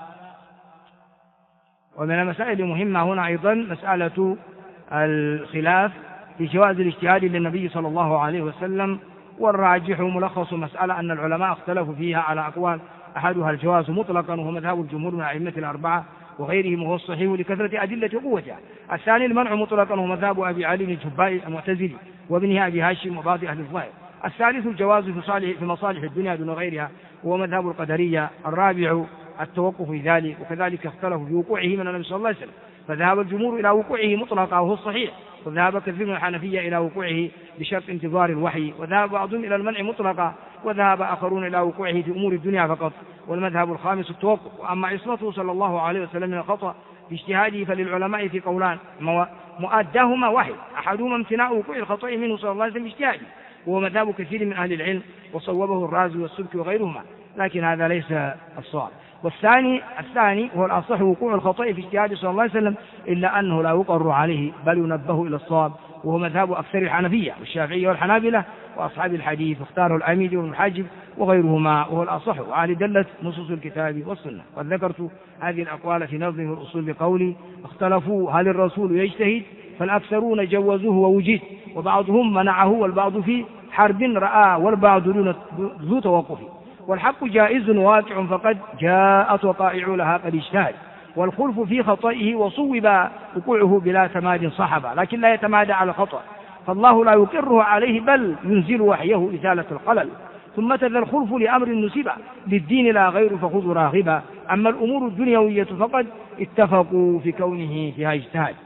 ومن المسائل المهمة هنا أيضا مسألة الخلاف في جواز الاجتهاد للنبي صلى الله عليه وسلم، والراجح ملخص مسألة أن العلماء اختلفوا فيها على أقوال، أحدها الجواز مطلقا وهو مذهب الجمهور من الأئمة الأربعة وغيرهم وهو الصحيح لكثرة أدلة قوتها. الثاني المنع مطلقا وهو مذهب أبي علي الجبائي المعتزلي وابنه أبي هاشم وبعض أهل الظاهر. الثالث الجواز في مصالح الدنيا دون غيرها وهو مذهب القدرية. الرابع التوقف في ذلك، وكذلك اختلفوا في وقوعه من النبي صلى الله عليه وسلم، فذهب الجمهور إلى وقوعه مطلقا وهو الصحيح، وذهب كثير من الحنفية إلى وقوعه بشرط انتظار الوحي، وذهب بعضهم إلى المنع مطلقا، وذهب آخرون إلى وقوعه في أمور الدنيا فقط. والمذهب الخامس التوقف. وأما عصمته صلى الله عليه وسلم من الخطأ في اجتهاده فللعلماء في قولان مؤداهما واحد، أحدهما امتناع وقوع الخطأ منه صلى الله عليه وسلم باجتهاده وهو مذهب كثير من أهل العلم وصوبه الرازي والسبكي وغيرهما، لكن هذا ليس الصواب. والثاني هو الأصح وقوع الخطأ في اجتهاد صلى الله عليه وسلم، إلا أنه لا يقر عليه بل ينبه إلى الصواب، وهو مذهب أكثر الحنفية والشافعية والحنابلة وأصحاب الحديث، واختاره الأميدي والمحاجب وغيرهما، وهو الأصح وعليه دلت نصوص الكتاب والسنة. قد ذكرت هذه الأقوال في نظم الأصول بقولي اختلفوا هل الرسول يجتهد، فالأكثرون جوزوه ووجد، وبعضهم منعه والبعض في حرب رأى والبعض ذو توقف. والحق جائز واقع فقد جاءت وقائع لها قد اجتهد، والخلف في خطئه وصوب وقوعه بلا تماد صحبا، لكن لا يتمادى على الخطأ، فالله لا يقره عليه بل ينزل وحيه إزالة الخلل. ثم تذا الخلف لأمر نسبة للدين لا غير فخذ راغبا، أما الأمور الدنيوية فقد اتفقوا في كونه فيها اجتهاد.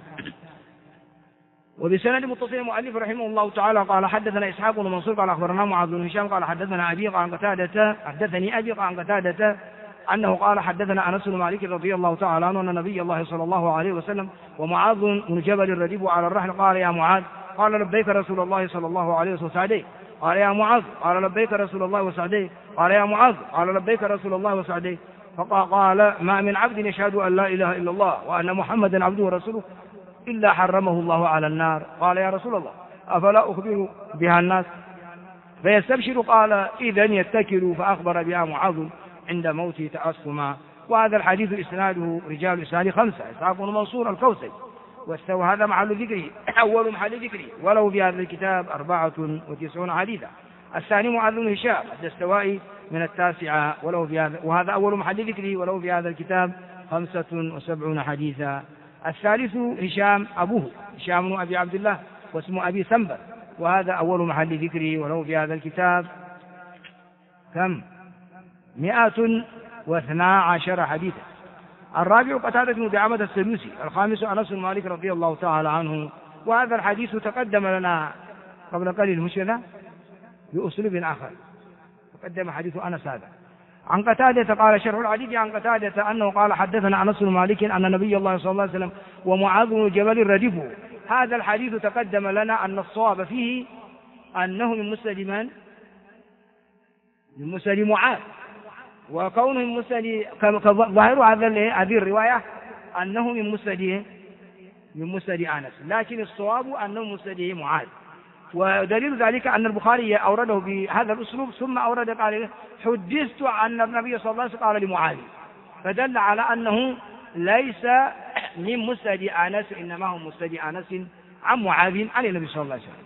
وبسند متصل المؤلف رحمه الله تعالى قال حدثنا إسحاق بن منصور قال أخبرنا معاذ بن هشام قال حدثنا أبي قال حدثني أبي قال قتادة أنه قال حدثنا أنس بن مالك رضي الله تعالى عنه أن نبي الله صلى الله عليه وسلم ومعاذ بن جبل رديف على الرحل قال يا معاذ، قال لبيك رسول الله صلى الله عليه وسلم وسعديه، قال يا معاذ، قال لبيك رسول الله وسعديه، قال يا معاذ، قال لبيك رسول الله وسعديه، فقال ما من عبد يشهد أن لا إله إلا الله وأن محمدا عبده ورسوله إلا حرمه الله على النار. قال يا رسول الله أفلا أخبر بها الناس فيستبشر؟ قال إذن يتكلوا، فأخبر بها معاذ عند موته تأسما. وهذا الحديث إسناده رجال إسناد 5 إسحاق بن منصور الكوسي، واستوى هذا محل ذكره أول محل ذكره، وله في هذا الكتاب 94 حديثا. الثاني معاذ بن هشام الدستوائي من 9 وله في هذا، وهذا أول محل ذكره، وله في هذا الكتاب 75 حديثا. الثالث هشام أبوه هشام بن أبي عبد الله واسمه أبي سنبر، وهذا أول محل ذكره، وله في هذا الكتاب 112 حديثا. الرابع قتادة بن دعامة السدوسي. الخامس أنس بن مالك رضي الله تعالى عنه. وهذا الحديث تقدم لنا قبل قليل مشكلة بأسلوب آخر، تقدم حديث أنس هذا عن قتادة قال شرح الحديث عن قتادة أنه قال حدثنا أنس بن مالك أن نبي الله صلى الله عليه وسلم ومعاذ بن جبل ردفه. هذا الحديث تقدم لنا أن الصواب فيه أنه من مسند من؟ من مسند معاذ، وكونه من مسند ظاهر هذه الرواية أنه من مسند أنس، لكن الصواب أنه من مسند معاذ. ودليل ذلك أن البخاري أورده بهذا الأسلوب ثم أورد قال حدثت أن النبي صلى الله عليه وسلم قال لمعاذ، فدل على أنه ليس من مسند أنس، إنما هو مسند أنس عن معاذ عن النبي صلى الله عليه وسلم.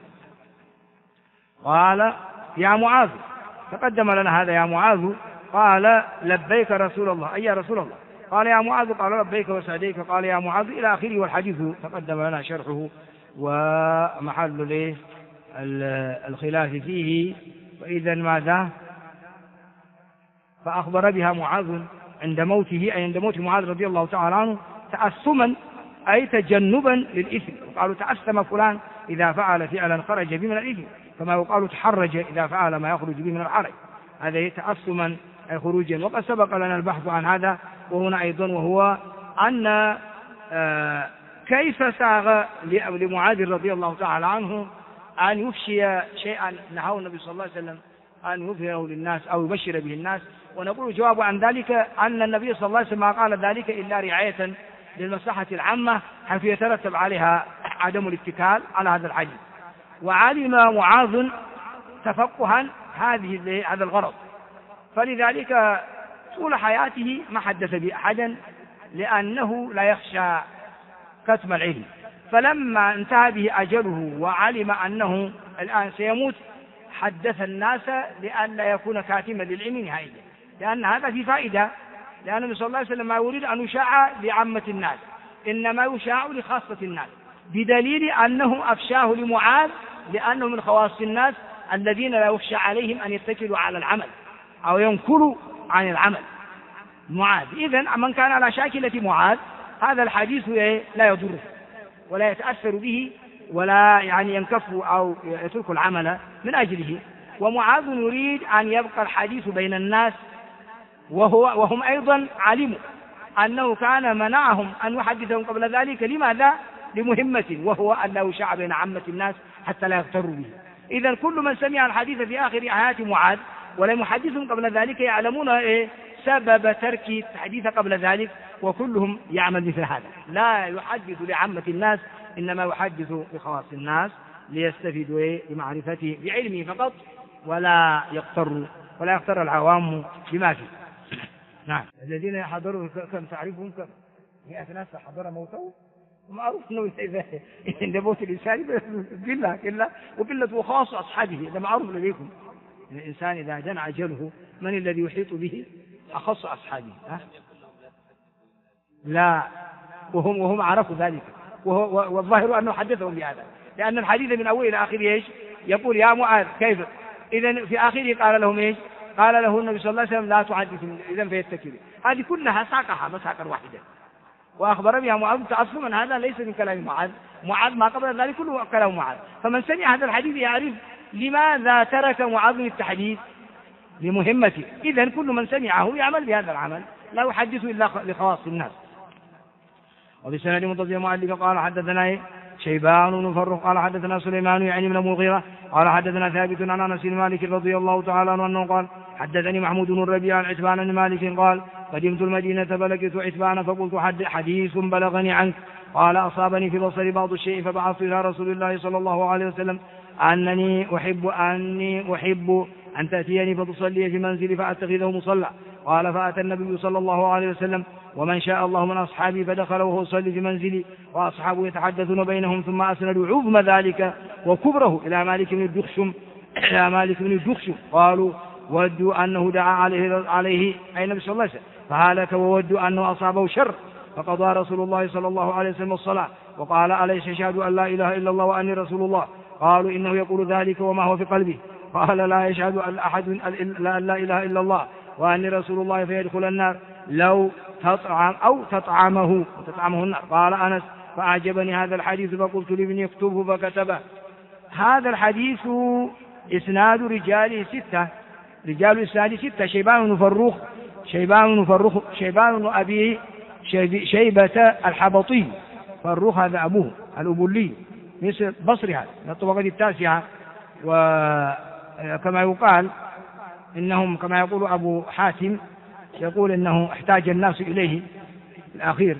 قال يا معاذ، تقدم لنا هذا يا معاذ، قال لبيك رسول الله، أي يا رسول الله، قال يا معاذ، قال لبيك وسعديك، قال يا معاذ إلى آخره. والحديث تقدم لنا شرحه ومحل الخلاف فيه. وإذا ماذا؟ فأخبر بها معاذ عند موته، أي عند موت معاذ رضي الله تعالى عنه، تأثما أي تجنبا للإثم. قالوا تأثم فلان إذا فعل فعلا خرج به من الإثم، كما يقال تحرج إذا فعل ما يخرج به من الحرج، هذا تأثما أي خروجا. وقد سبق لنا البحث عن هذا وهنا أيضا، وهو أن كيف ساغ لمعاذ رضي الله تعالى عنه أن يفشي شيئا نهاه النبي صلى الله عليه وسلم أن يظهره للناس أو يبشر به الناس. ونقول الجواب عن ذلك أن النبي صلى الله عليه وسلم ما قال ذلك إلا رعاية للمصلحة العامة، حيث يترتب عليها عدم الاتكال على هذا الحديث. وعلم معاذ تفقها هذا الغرض، فلذلك طول حياته ما حدث بأحدا، لأنه لا يخشى كتم العلم. فلما انتهى به أجله وعلم أنه الآن سيموت حدث الناس لئلا يكون كاتما للعلم نهائيا، لأن هذا في فائدة، لأن النبي صلى الله عليه وسلم ما يريد أن يشاع لعامة الناس، إنما يشاع لخاصة الناس، بدليل أنه أفشاه لمعاذ لأنه من خواص الناس الذين لا يخشى عليهم أن يتكلوا على العمل أو ينكروا عن العمل. معاذ إذن من كان على شاكلة معاذ هذا الحديث لا يضره ولا يتأثر به ولا ينكف أو يترك العمل من أجله. ومعاذ يريد أن يبقى الحديث بين الناس، وهم أيضا علموا أنه كان منعهم أن يحدثهم قبل ذلك. لماذا؟ لمهمة، وهو أن لا يشاع بين عامة الناس حتى لا يغتروا به. إذا كل من سمع الحديث في آخر حياة معاذ ولم يحدثهم قبل ذلك يعلمون سبب ترك الحديث قبل ذلك، وكلهم يعمل مثل هذا، لا يحدث لعامة الناس، إنما يحدث لخواص الناس ليستفيدوا بمعرفته بعلمه فقط، ولا يغتر العوام بما فيه. نعم. الذين يحضروا كم تعرفهم كم 100 ناس حضر موته، ومعروف انه عند موت الانسان قله وقله خاص اصحابه، هذا معروف لديكم. الانسان اذا جنى اجله من الذي يحيط به؟ اخص اصحابه. لا، وهم عرفوا ذلك، والظاهر انه حدثهم بهذا، لان الحديث من اول الى اخره يقول يا معاذ كيف. اذا في اخره قال لهم قال له النبي صلى الله عليه وسلم لا تحدث اذا فيتكلوا. هذه كلها ساقها مسحقا واحدا، واخبر بها معاذ تعصما. هذا ليس من كلام معاذ ما قبل ذلك كله كلام معاذ. فمن سمع هذا الحديث يعرف لماذا ترك معاذ التحديث، لمهمته. إذن كل من سمعه يعمل بهذا العمل، لا يحدث إلا لخواص الناس. وبسند متصل مؤلف قال حدثنا شيبان بن فرخ قال حدثنا سليمان يعني بن المغيرة قال حدثنا ثابت عن انس بن مالك رضي الله تعالى عنه انه قال حدثني محمود بن الربيع عن عتبان بن مالك قال قدمت المدينة فلقيت عتبان فقلت حديث بلغني عنك، قال أصابني في بصري بعض الشيء فبعثت إلى رسول الله صلى الله عليه وسلم أني أحب أن تأتيني فتصلي في منزلي فأتخذه مصلى. قال فأتى النبي صلى الله عليه وسلم ومن شاء الله من أصحابي فدخل وهو يصلي في منزلي وأصحابه يتحدثون بينهم، ثم أسندوا عظم ذلك وكبره إلى مالك بن الدخشم قالوا ودوا أنه دعا عليه أي النبي صلى الله عليه وسلم فهلك، وودوا أنه أصابه شر، فقضى رسول الله صلى الله عليه وسلم الصلاة وقال أليس يشهد أن لا إله إلا الله وأني رسول الله؟ قالوا إنه يقول ذلك وما هو في قلبه. قال لا يشهد أن أحد أن لا إله إلا الله وأني رسول الله فيدخل النار لو تطعم أو تطعمه النار. قال أنس فأعجبني هذا الحديث فقلت لابني اكتبه فكتبه. هذا الحديث إسناد رجال 6، رجال إسناد 6 شيبان بن أبي شيبة الحبطي، فروخ هذا أبوه الأبولي مثل بصري هذا من الطبقة 9، وكما يقال إنهم كما يقول أبو حاتم يقول إنه احتاج الناس إليه في الأخير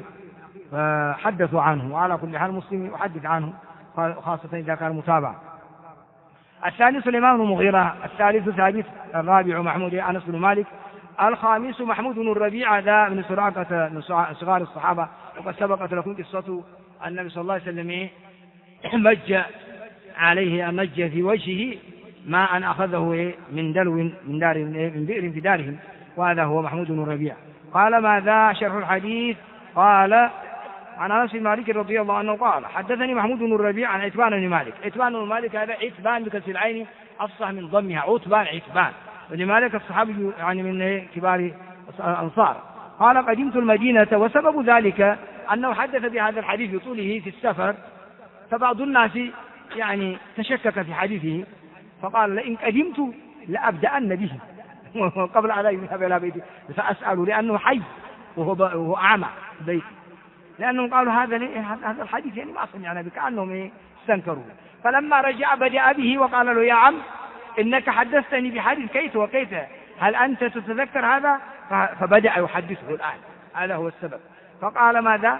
فحدثوا عنه، وعلى كل حال مسلم يحدث عنه خاصة إذا كان متابع. الثاني سليمان بن المغيرة، الثالث ثابت، الرابع محمود أنس بن مالك، الخامس محمود بن الربيع ذا من سراقة من صغار الصحابة، وقد سبقت لكم قصة النبي صلى الله عليه وسلم مج عليه مج في وجهه ماء أخذه من دلو من بئر في دارهم، وهذا هو محمود بن الربيع. قال ماذا شرح الحديث؟ قال عن أنس بن مالك رضي الله عنه قال حدثني محمود بن الربيع عن عتبان بن مالك. عتبان بن مالك هذا عتبان بكسر العين أفصح من ضمها، عتبان بن مالك الصحابي يعني من كبار الأنصار. قال قدمت المدينة، وسبب ذلك أنه حدث بهذا الحديث بطوله في السفر، فبعض الناس يعني تشكك في حديثه، فقال لئن قدمت لأبدأن به قبل أن يذهب إلى بيته فأسأله، لأنه حي وهو أعمى بيته، لأنهم قالوا هذا الحديث يعني ما سمعنا به، كأنهم استنكروا. فلما رجع بدأ به وقال له يا عم إنك حدثتني بحديث كيت وكيت، هل أنت تتذكر هذا؟ فبدأ يحدثه الآن، هذا هو السبب. فقال ماذا؟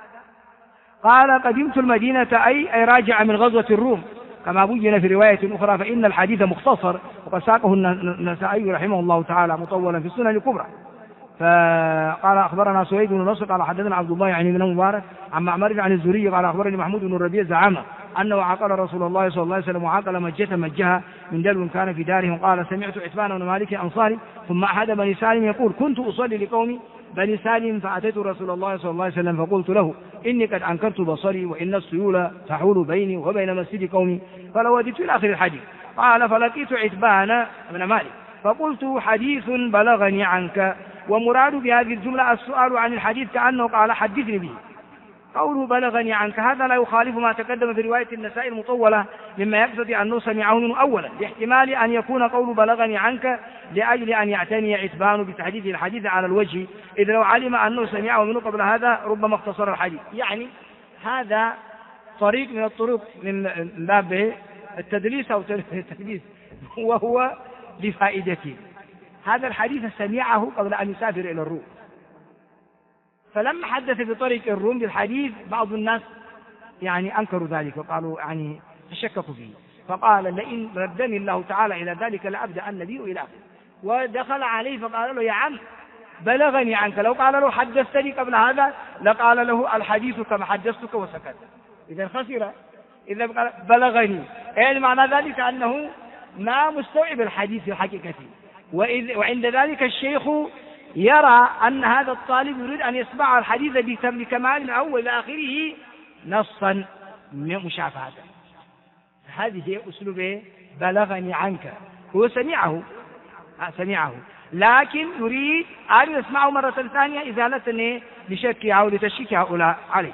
قال قدمت المدينة أي راجع من غزوة الروم، كما بين في رواية أخرى، فإن الحديث مختصر وقد ساقه النسائي رحمه الله تعالى مطولا في السنن الكبرى. فقال أخبرنا سويد بن نصر قال حدثنا عبد الله يعني بن مبارك عن معمر عن الزهري قال أخبرني محمود بن الربيع زعامة أنه عقل رسول الله صلى الله عليه وسلم وعقل مجها من دلو كان في دارهم. قال سمعت عتبان بن مالك أنصاري ثم أحد بني سالم يقول كنت أصلي لقومي بني سالم فأتيت رسول الله صلى الله عليه وسلم فقلت له إني قد أنكرت بصري وإن السيول تحول بيني وبين مسجد قومي فلو وددت إلى آخر الحديث. قال فلقيت عتبان بن مالك فقلت حديث بلغني عنك، ومراد بهذه الجملة السؤال عن الحديث كأنه قال حدثني به. قوله بلغني عنك هذا لا يخالف ما تقدم في رواية النسائي المطولة مما يقتضي أنه سمعه منه أولا، لاحتمال أن يكون قول بلغني عنك لأجل أن يعتني عتبان بتحديث الحديث على الوجه، إذ لو علم أنه سمعه منه قبل هذا ربما اختصر الحديث. يعني هذا طريق من الطرق من باب التدليس أو التدليس، وهو لفائدته. هذا الحديث سمعه قبل أن يسافر إلى الروم، فلما حدث في طريق الروم بالحديث بعض الناس يعني أنكروا ذلك وقالوا يعني تشككوا فيه، فقال لئن ردني الله تعالى إلى ذلك لأبدأ النبي إلى آخره. ودخل عليه فقال له يا عم بلغني عنك، لو قال له حدثتني قبل هذا لقال له الحديث كما حدثتك وسكت، إذا خسر. إذا قال بلغني يعني معنى ذلك أنه ما مستوعب الحديث في حقيقته، وعند ذلك الشيخ يرى أن هذا الطالب يريد أن يسمع الحديث بكمال من أول إلى آخره نصا مشافهة. هذه هي أسلوب بلغني عنك، هو سمعه لكن يريد أن يسمعه مرة ثانية إزالة لشك أو لتشكيك هؤلاء عليه.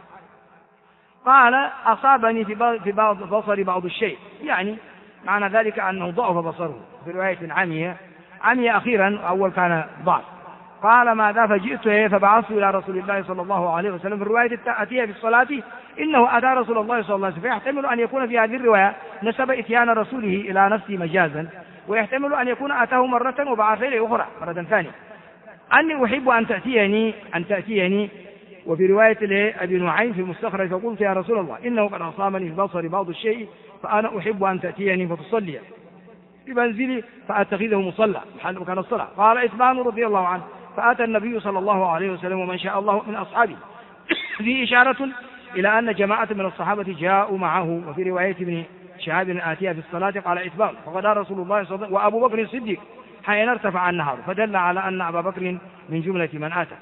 قال أصابني في بصري بعض الشيء، يعني معنى ذلك أنه ضعف بصره، في رواية عمي أخيرا، أول كان ضعف. قال ماذا؟ فجئت فبعثت إلى رسول الله صلى الله عليه وسلم. في الرواية التأتية في الصلاة إنه أتى رسول الله صلى الله عليه وسلم، فيحتمل أن يكون في هذه الرواية نسب إتيان رسوله إلى نفسه مجازا، ويحتمل أن يكون أتاه مرة وبعث إليه أخرى مرة ثانية. أني أحب أن تأتيني وفي رواية لأبي نعيم في المستخرج فقلت يا رسول الله إنه قد أصابني في بصري بعض الشيء فأنا أحب أن تأتيني فتصلي في منزلي فأتخذه مصلى محل مكان الصلاة. قال عثمان رضي الله عنه فأتى النبي صلى الله عليه وسلم ومن شاء الله من أصحابه، في إشارة إلى أن جماعة من الصحابة جاءوا معه. وفي رواية ابن شهاب آتيها في الصلاة قال عثمان فغدا رسول الله صلى الله عليه وسلم وأبو بكر الصديق حين ارتفع النهار، فدل على أن أبا بكر من جملة من آتى.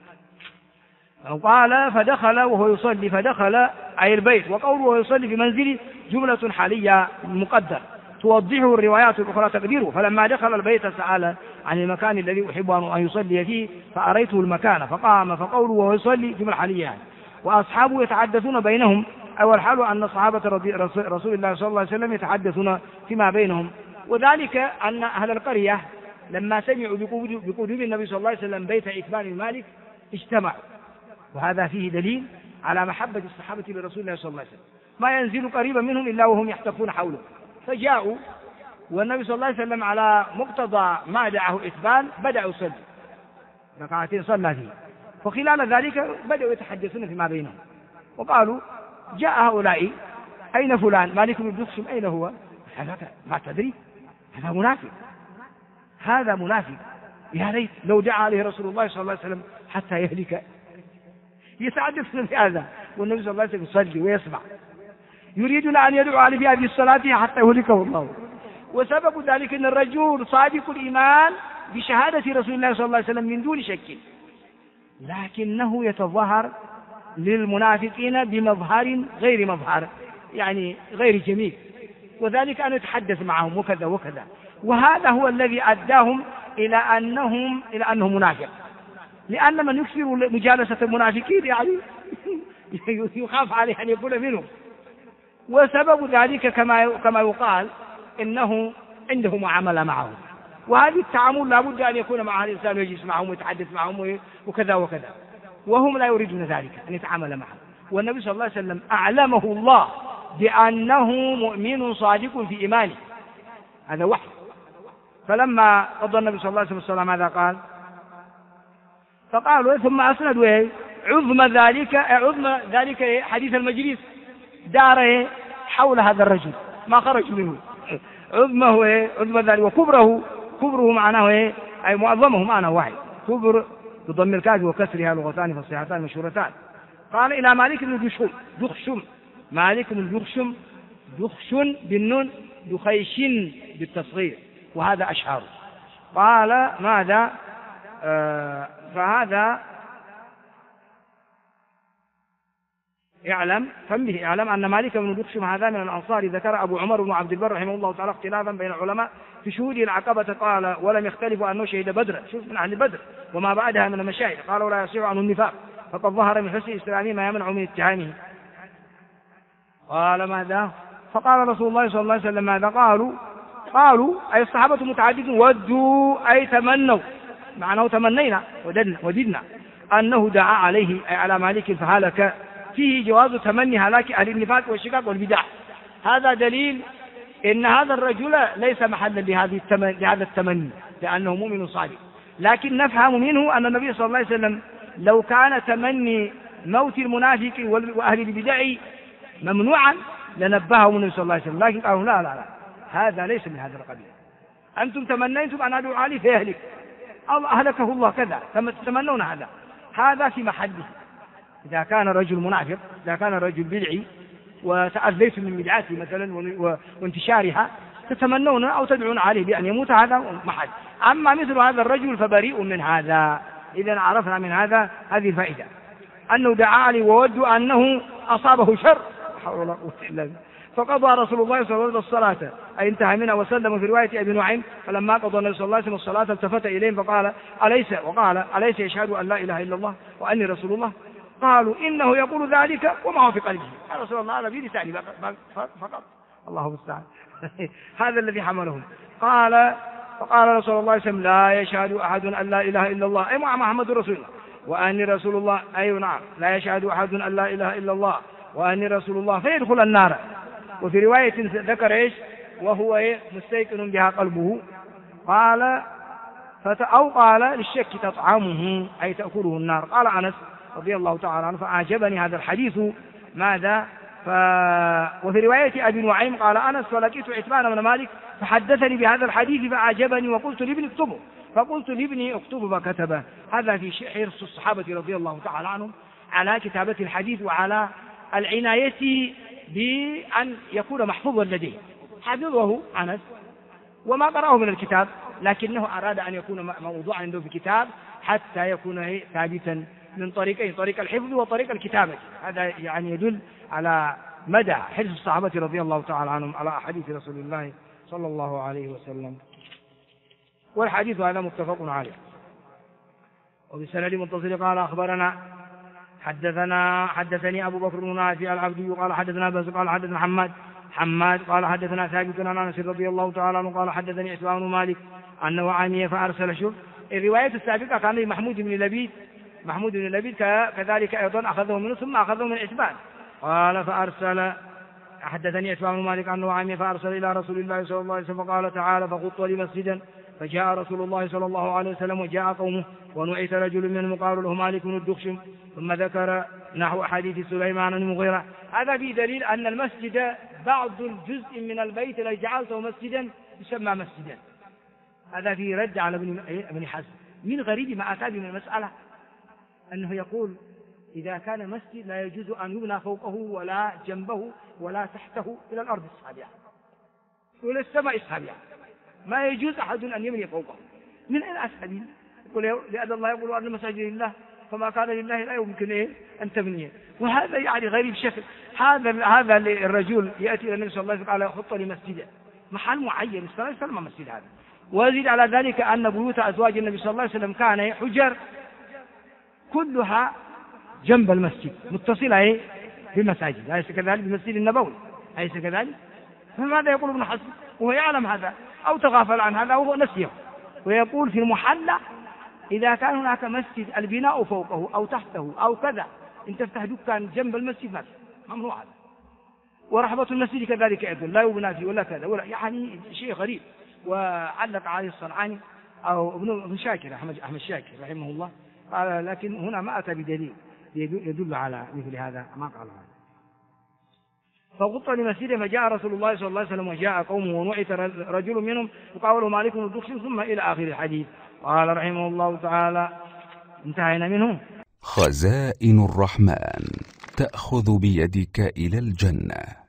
قال فدخل وهو يصلي، فدخل أي البيت، وقوله وهو يصلي في منزله جملة حالية مقدر توضحه الروايات الأخرى تقديره. فلما دخل البيت سأل عن المكان الذي أحب أن يصلي فيه فأريته المكان فقام، فقوله وهو يصلي جملة حالية يعني. وأصحابه يتحدثون بينهم، أو الحال أن صحابة رسول الله صلى الله عليه وسلم يتحدثون فيما بينهم، وذلك أن أهل القرية لما سمعوا بقدوم النبي صلى الله عليه وسلم بيت عتبان المالك اجتمعوا، وهذا فيه دليل على محبة الصحابة لرسول الله صلى الله عليه وسلم، ما ينزل قريبا منهم إلا وهم يحتفون حوله. فجاءوا والنبي صلى الله عليه وسلم على مقتضى ما دعاه عتبان بدأ يصلي ركعتين صلى فيه، وخلال ذلك بدأوا يتحدثون فيما بينهم وقالوا جاء هؤلاء أين فلان مالك بن الدخشم أين هو؟ هذا ما تدري، هذا منافق، هذا منافق. يا ليت لو دعا عليه رسول الله صلى الله عليه وسلم حتى يهلك، يتعجب في هذا، والنبي صلى الله عليه وسلم يصلي ويسمع، يريدون أن يدعو عليه في هذه الصلاة حتى يهلكه الله. وسبب ذلك أن الرجل صادق الإيمان بشهادة رسول الله صلى الله عليه وسلم من دون شك، لكنه يتظاهر للمنافقين بمظهر غير مظهر، يعني غير جميل، وذلك أن يتحدث معهم وكذا وكذا، وهذا هو الذي أداهم إلى أنهم منافق، لأن من يكثر مجالسة المنافقين يعني يخاف عليه أن يكون منهم. وسبب ذلك كما يقال إنه عنده معاملة معهم، وهذه التعامل لا بد أن يكون مع الإنسان ويجلس معهم ويتحدث معهم وكذا وكذا، وهم لا يريدون ذلك أن يتعامل معهم. والنبي صلى الله عليه وسلم أعلمه الله بأنه مؤمن صادق في إيمانه، هذا وحي. فلما قضى النبي صلى الله عليه وسلم الصلاة ماذا قال؟ فقالوا ثم أسندوا عظم ذلك حديث المجلس دار حول هذا الرجل ما خرج منه، عظم ذلك وكبره معناه أي معظمه معناه واحد، كبر بضم الكاف وكسرها لغتان فصيحتان مشهورتان. قال إلى مالك بن دخشم، مالك بن دخشن بالنون، دخيشن بالتصغير، وهذا أشهر. قال ماذا؟ فهذا اعلم أن مالك بن دخشم هذا من الأنصار. ذكر أبو عمر بن عبد البر رحمه الله تعالى اختلافا بين العلماء في شهود العقبة، قال ولم يختلفوا أنه شهد بدر، شوف من أهل بدر وما بعدها من المشاهد، قال ولا يصيح عنه النفاق فقد ظهر من حسن إسلامه ما يمنع من اتهامه. قال ماذا؟ فقال رسول الله صلى الله عليه وسلم ماذا؟ قالوا أي الصحابة متعددون، ودوا أي تمنوا، معناه تمنينا وددنا أنه دعا عليه أي على مالك فهلك، فيه جواز تمني هلاك أهل النفاق والشقاق والبدع. هذا دليل إن هذا الرجل ليس محلا لهذا التمني لأنه مؤمن صادق، لكن نفهم منه أن النبي صلى الله عليه وسلم لو كان تمني موت المنافق وأهل البدع ممنوعا لنبههم النبي صلى الله عليه وسلم، لكن قالوا لا هذا ليس من هذا القبيل، أنتم تمنيتم أن أدعو عليه فيهلك، الله أهلكه الله كذا، تتمنون هذا في محله. إذا كان رجل منافق، إذا كان رجل بدعي وتأذيتم من بدعاته مثلا وانتشارها تتمنون أو تدعون عليه بأن يموت، هذا محل. أما مثل هذا الرجل فبريء من هذا. إذا عرفنا من هذا هذه الفائدة أنه دعا عليه وودوا أنه أصابه شر، حول ولا قوة إلا بالله. فقضى رسول الله صلى الله عليه وسلم الصلاة أي انتهى منها وسلم. في رواية أبي نعيم فلما قضى النبي صلى الله عليه وسلم الصلاة التفت إليهم فقال أليس يشهد أن لا إله إلا الله وأني رسول الله؟ قالوا إنه يقول ذلك وما هو في قلبه. يا رسول الله هذا في لساني فقط، الله المستعان. هذا الذي حملهم. فقال رسول الله صلى الله عليه وسلم لا يشهد أحد أن لا إله إلا الله أي محمد رسول الله وأني رسول الله، أي نعم لا يشهد أحد أن لا إله إلا الله وأني رسول الله فيدخل النار. وفي رواية ذكر إيش؟ وهو مستيقن بها قلبه. قال للشك تطعمه أي تأكله النار. قال أنس رضي الله تعالى عنه فأعجبني هذا الحديث ماذا؟ وفي رواية أبي نعيم قال أنس فلقيت عثمان بن مالك فحدثني بهذا الحديث فأعجبني وقلت لابني اكتبه، فقلت لابني اكتبه فكتبه. هذا في حرص الصحابة رضي الله تعالى عنهم على كتابة الحديث وعلى العناية بأن يكون محفوظا لديه. حفظه أنس وما قرأه من الكتاب، لكنه أراد أن يكون موضوعا عنده في كتاب حتى يكون ثابتا من طريقين، طريق الحفظ وطريق الكتابة. هذا يعني يدل على مدى حرص الصحابة رضي الله تعالى عنهم على أحاديث رسول الله صلى الله عليه وسلم. والحديث هذا متفق عليه. وبسند متصل قال أخبرنا حدثني أبو بكر بن نافع العبدي قال حدثنا بس قال حدثنا حماد قال حدثنا ثابت عن أنس رضي الله تعالى عنه قال حدثني عثمان بن مالك أنه عمي فأرسل. شوف الرواية السابقة كان محمود بن لبيد كذلك أيضا أخذه منه ثم أخذه من عثمان. قال فأرسل حدثني عثمان بن مالك أنه عمي فأرسل إلى رسول الله صلى الله عليه وسلم فقال تعالى فخط لي مسجدا فجاء رسول الله صلى الله عليه وسلم وجاء قومه ونعيت رجل منهم قالوا له مالك بن الدخشم ثم ذكر نحو حديث سليمان بن المغيرة. هذا في دليل أن المسجد بعض الجزء من البيت الذي جعلته مسجدا يسمى مسجدا. هذا فيه رد على ابن حزم. من غريب ما أتى من المسألة أنه يقول إذا كان مسجد لا يجوز أن يبنى فوقه ولا جنبه ولا تحته إلى الأرض السابعة وإلى السماء السابعة، ما يجوز أحد أن يبني فوقه. من أين أسأل؟ يقول لأن الله يقول أن المساجد لله فما كان لله لا يمكن أن تبنيه. وهذا يعني غريب شكل. هذا الرجل يأتي إلى النبي صلى الله عليه وسلم على خطة لمسجده محل معين يسمى مسجد هذا. ويزيد على ذلك أن بيوت أزواج النبي صلى الله عليه وسلم كان حجر كلها جنب المسجد متصلة بالمساجد، أليس كذلك؟ بالمسجد النبوي أليس كذلك؟ فماذا يقول ابن حزم وهو يعلم هذا أو تغافل عن هذا وهو نسيه؟ ويقول في المحلى إذا كان هناك مسجد البناء فوقه أو تحته أو كذا إن تفتح دكان جنب المسجد ممنوع هذا. ورحبة المسجد كذلك أيضا لا يبنى فيه ولا كذا ولا، يعني شيء غريب. وعلق عليه الصنعاني أو ابن شاكر أحمد شاكر رحمه الله قال لكن هنا ما أتى بدليل يدل على مثل هذا، ما قال هذا. فغط لمسجده فجاء رسول الله صلى الله عليه وسلم وجاء قومه ونعت رجل منهم يقاوله مالك بن الدخشن ثم إلى آخر الحديث. قال رحمه الله تعالى انتهينا منه. خزائن الرحمن تأخذ بيدك إلى الجنة.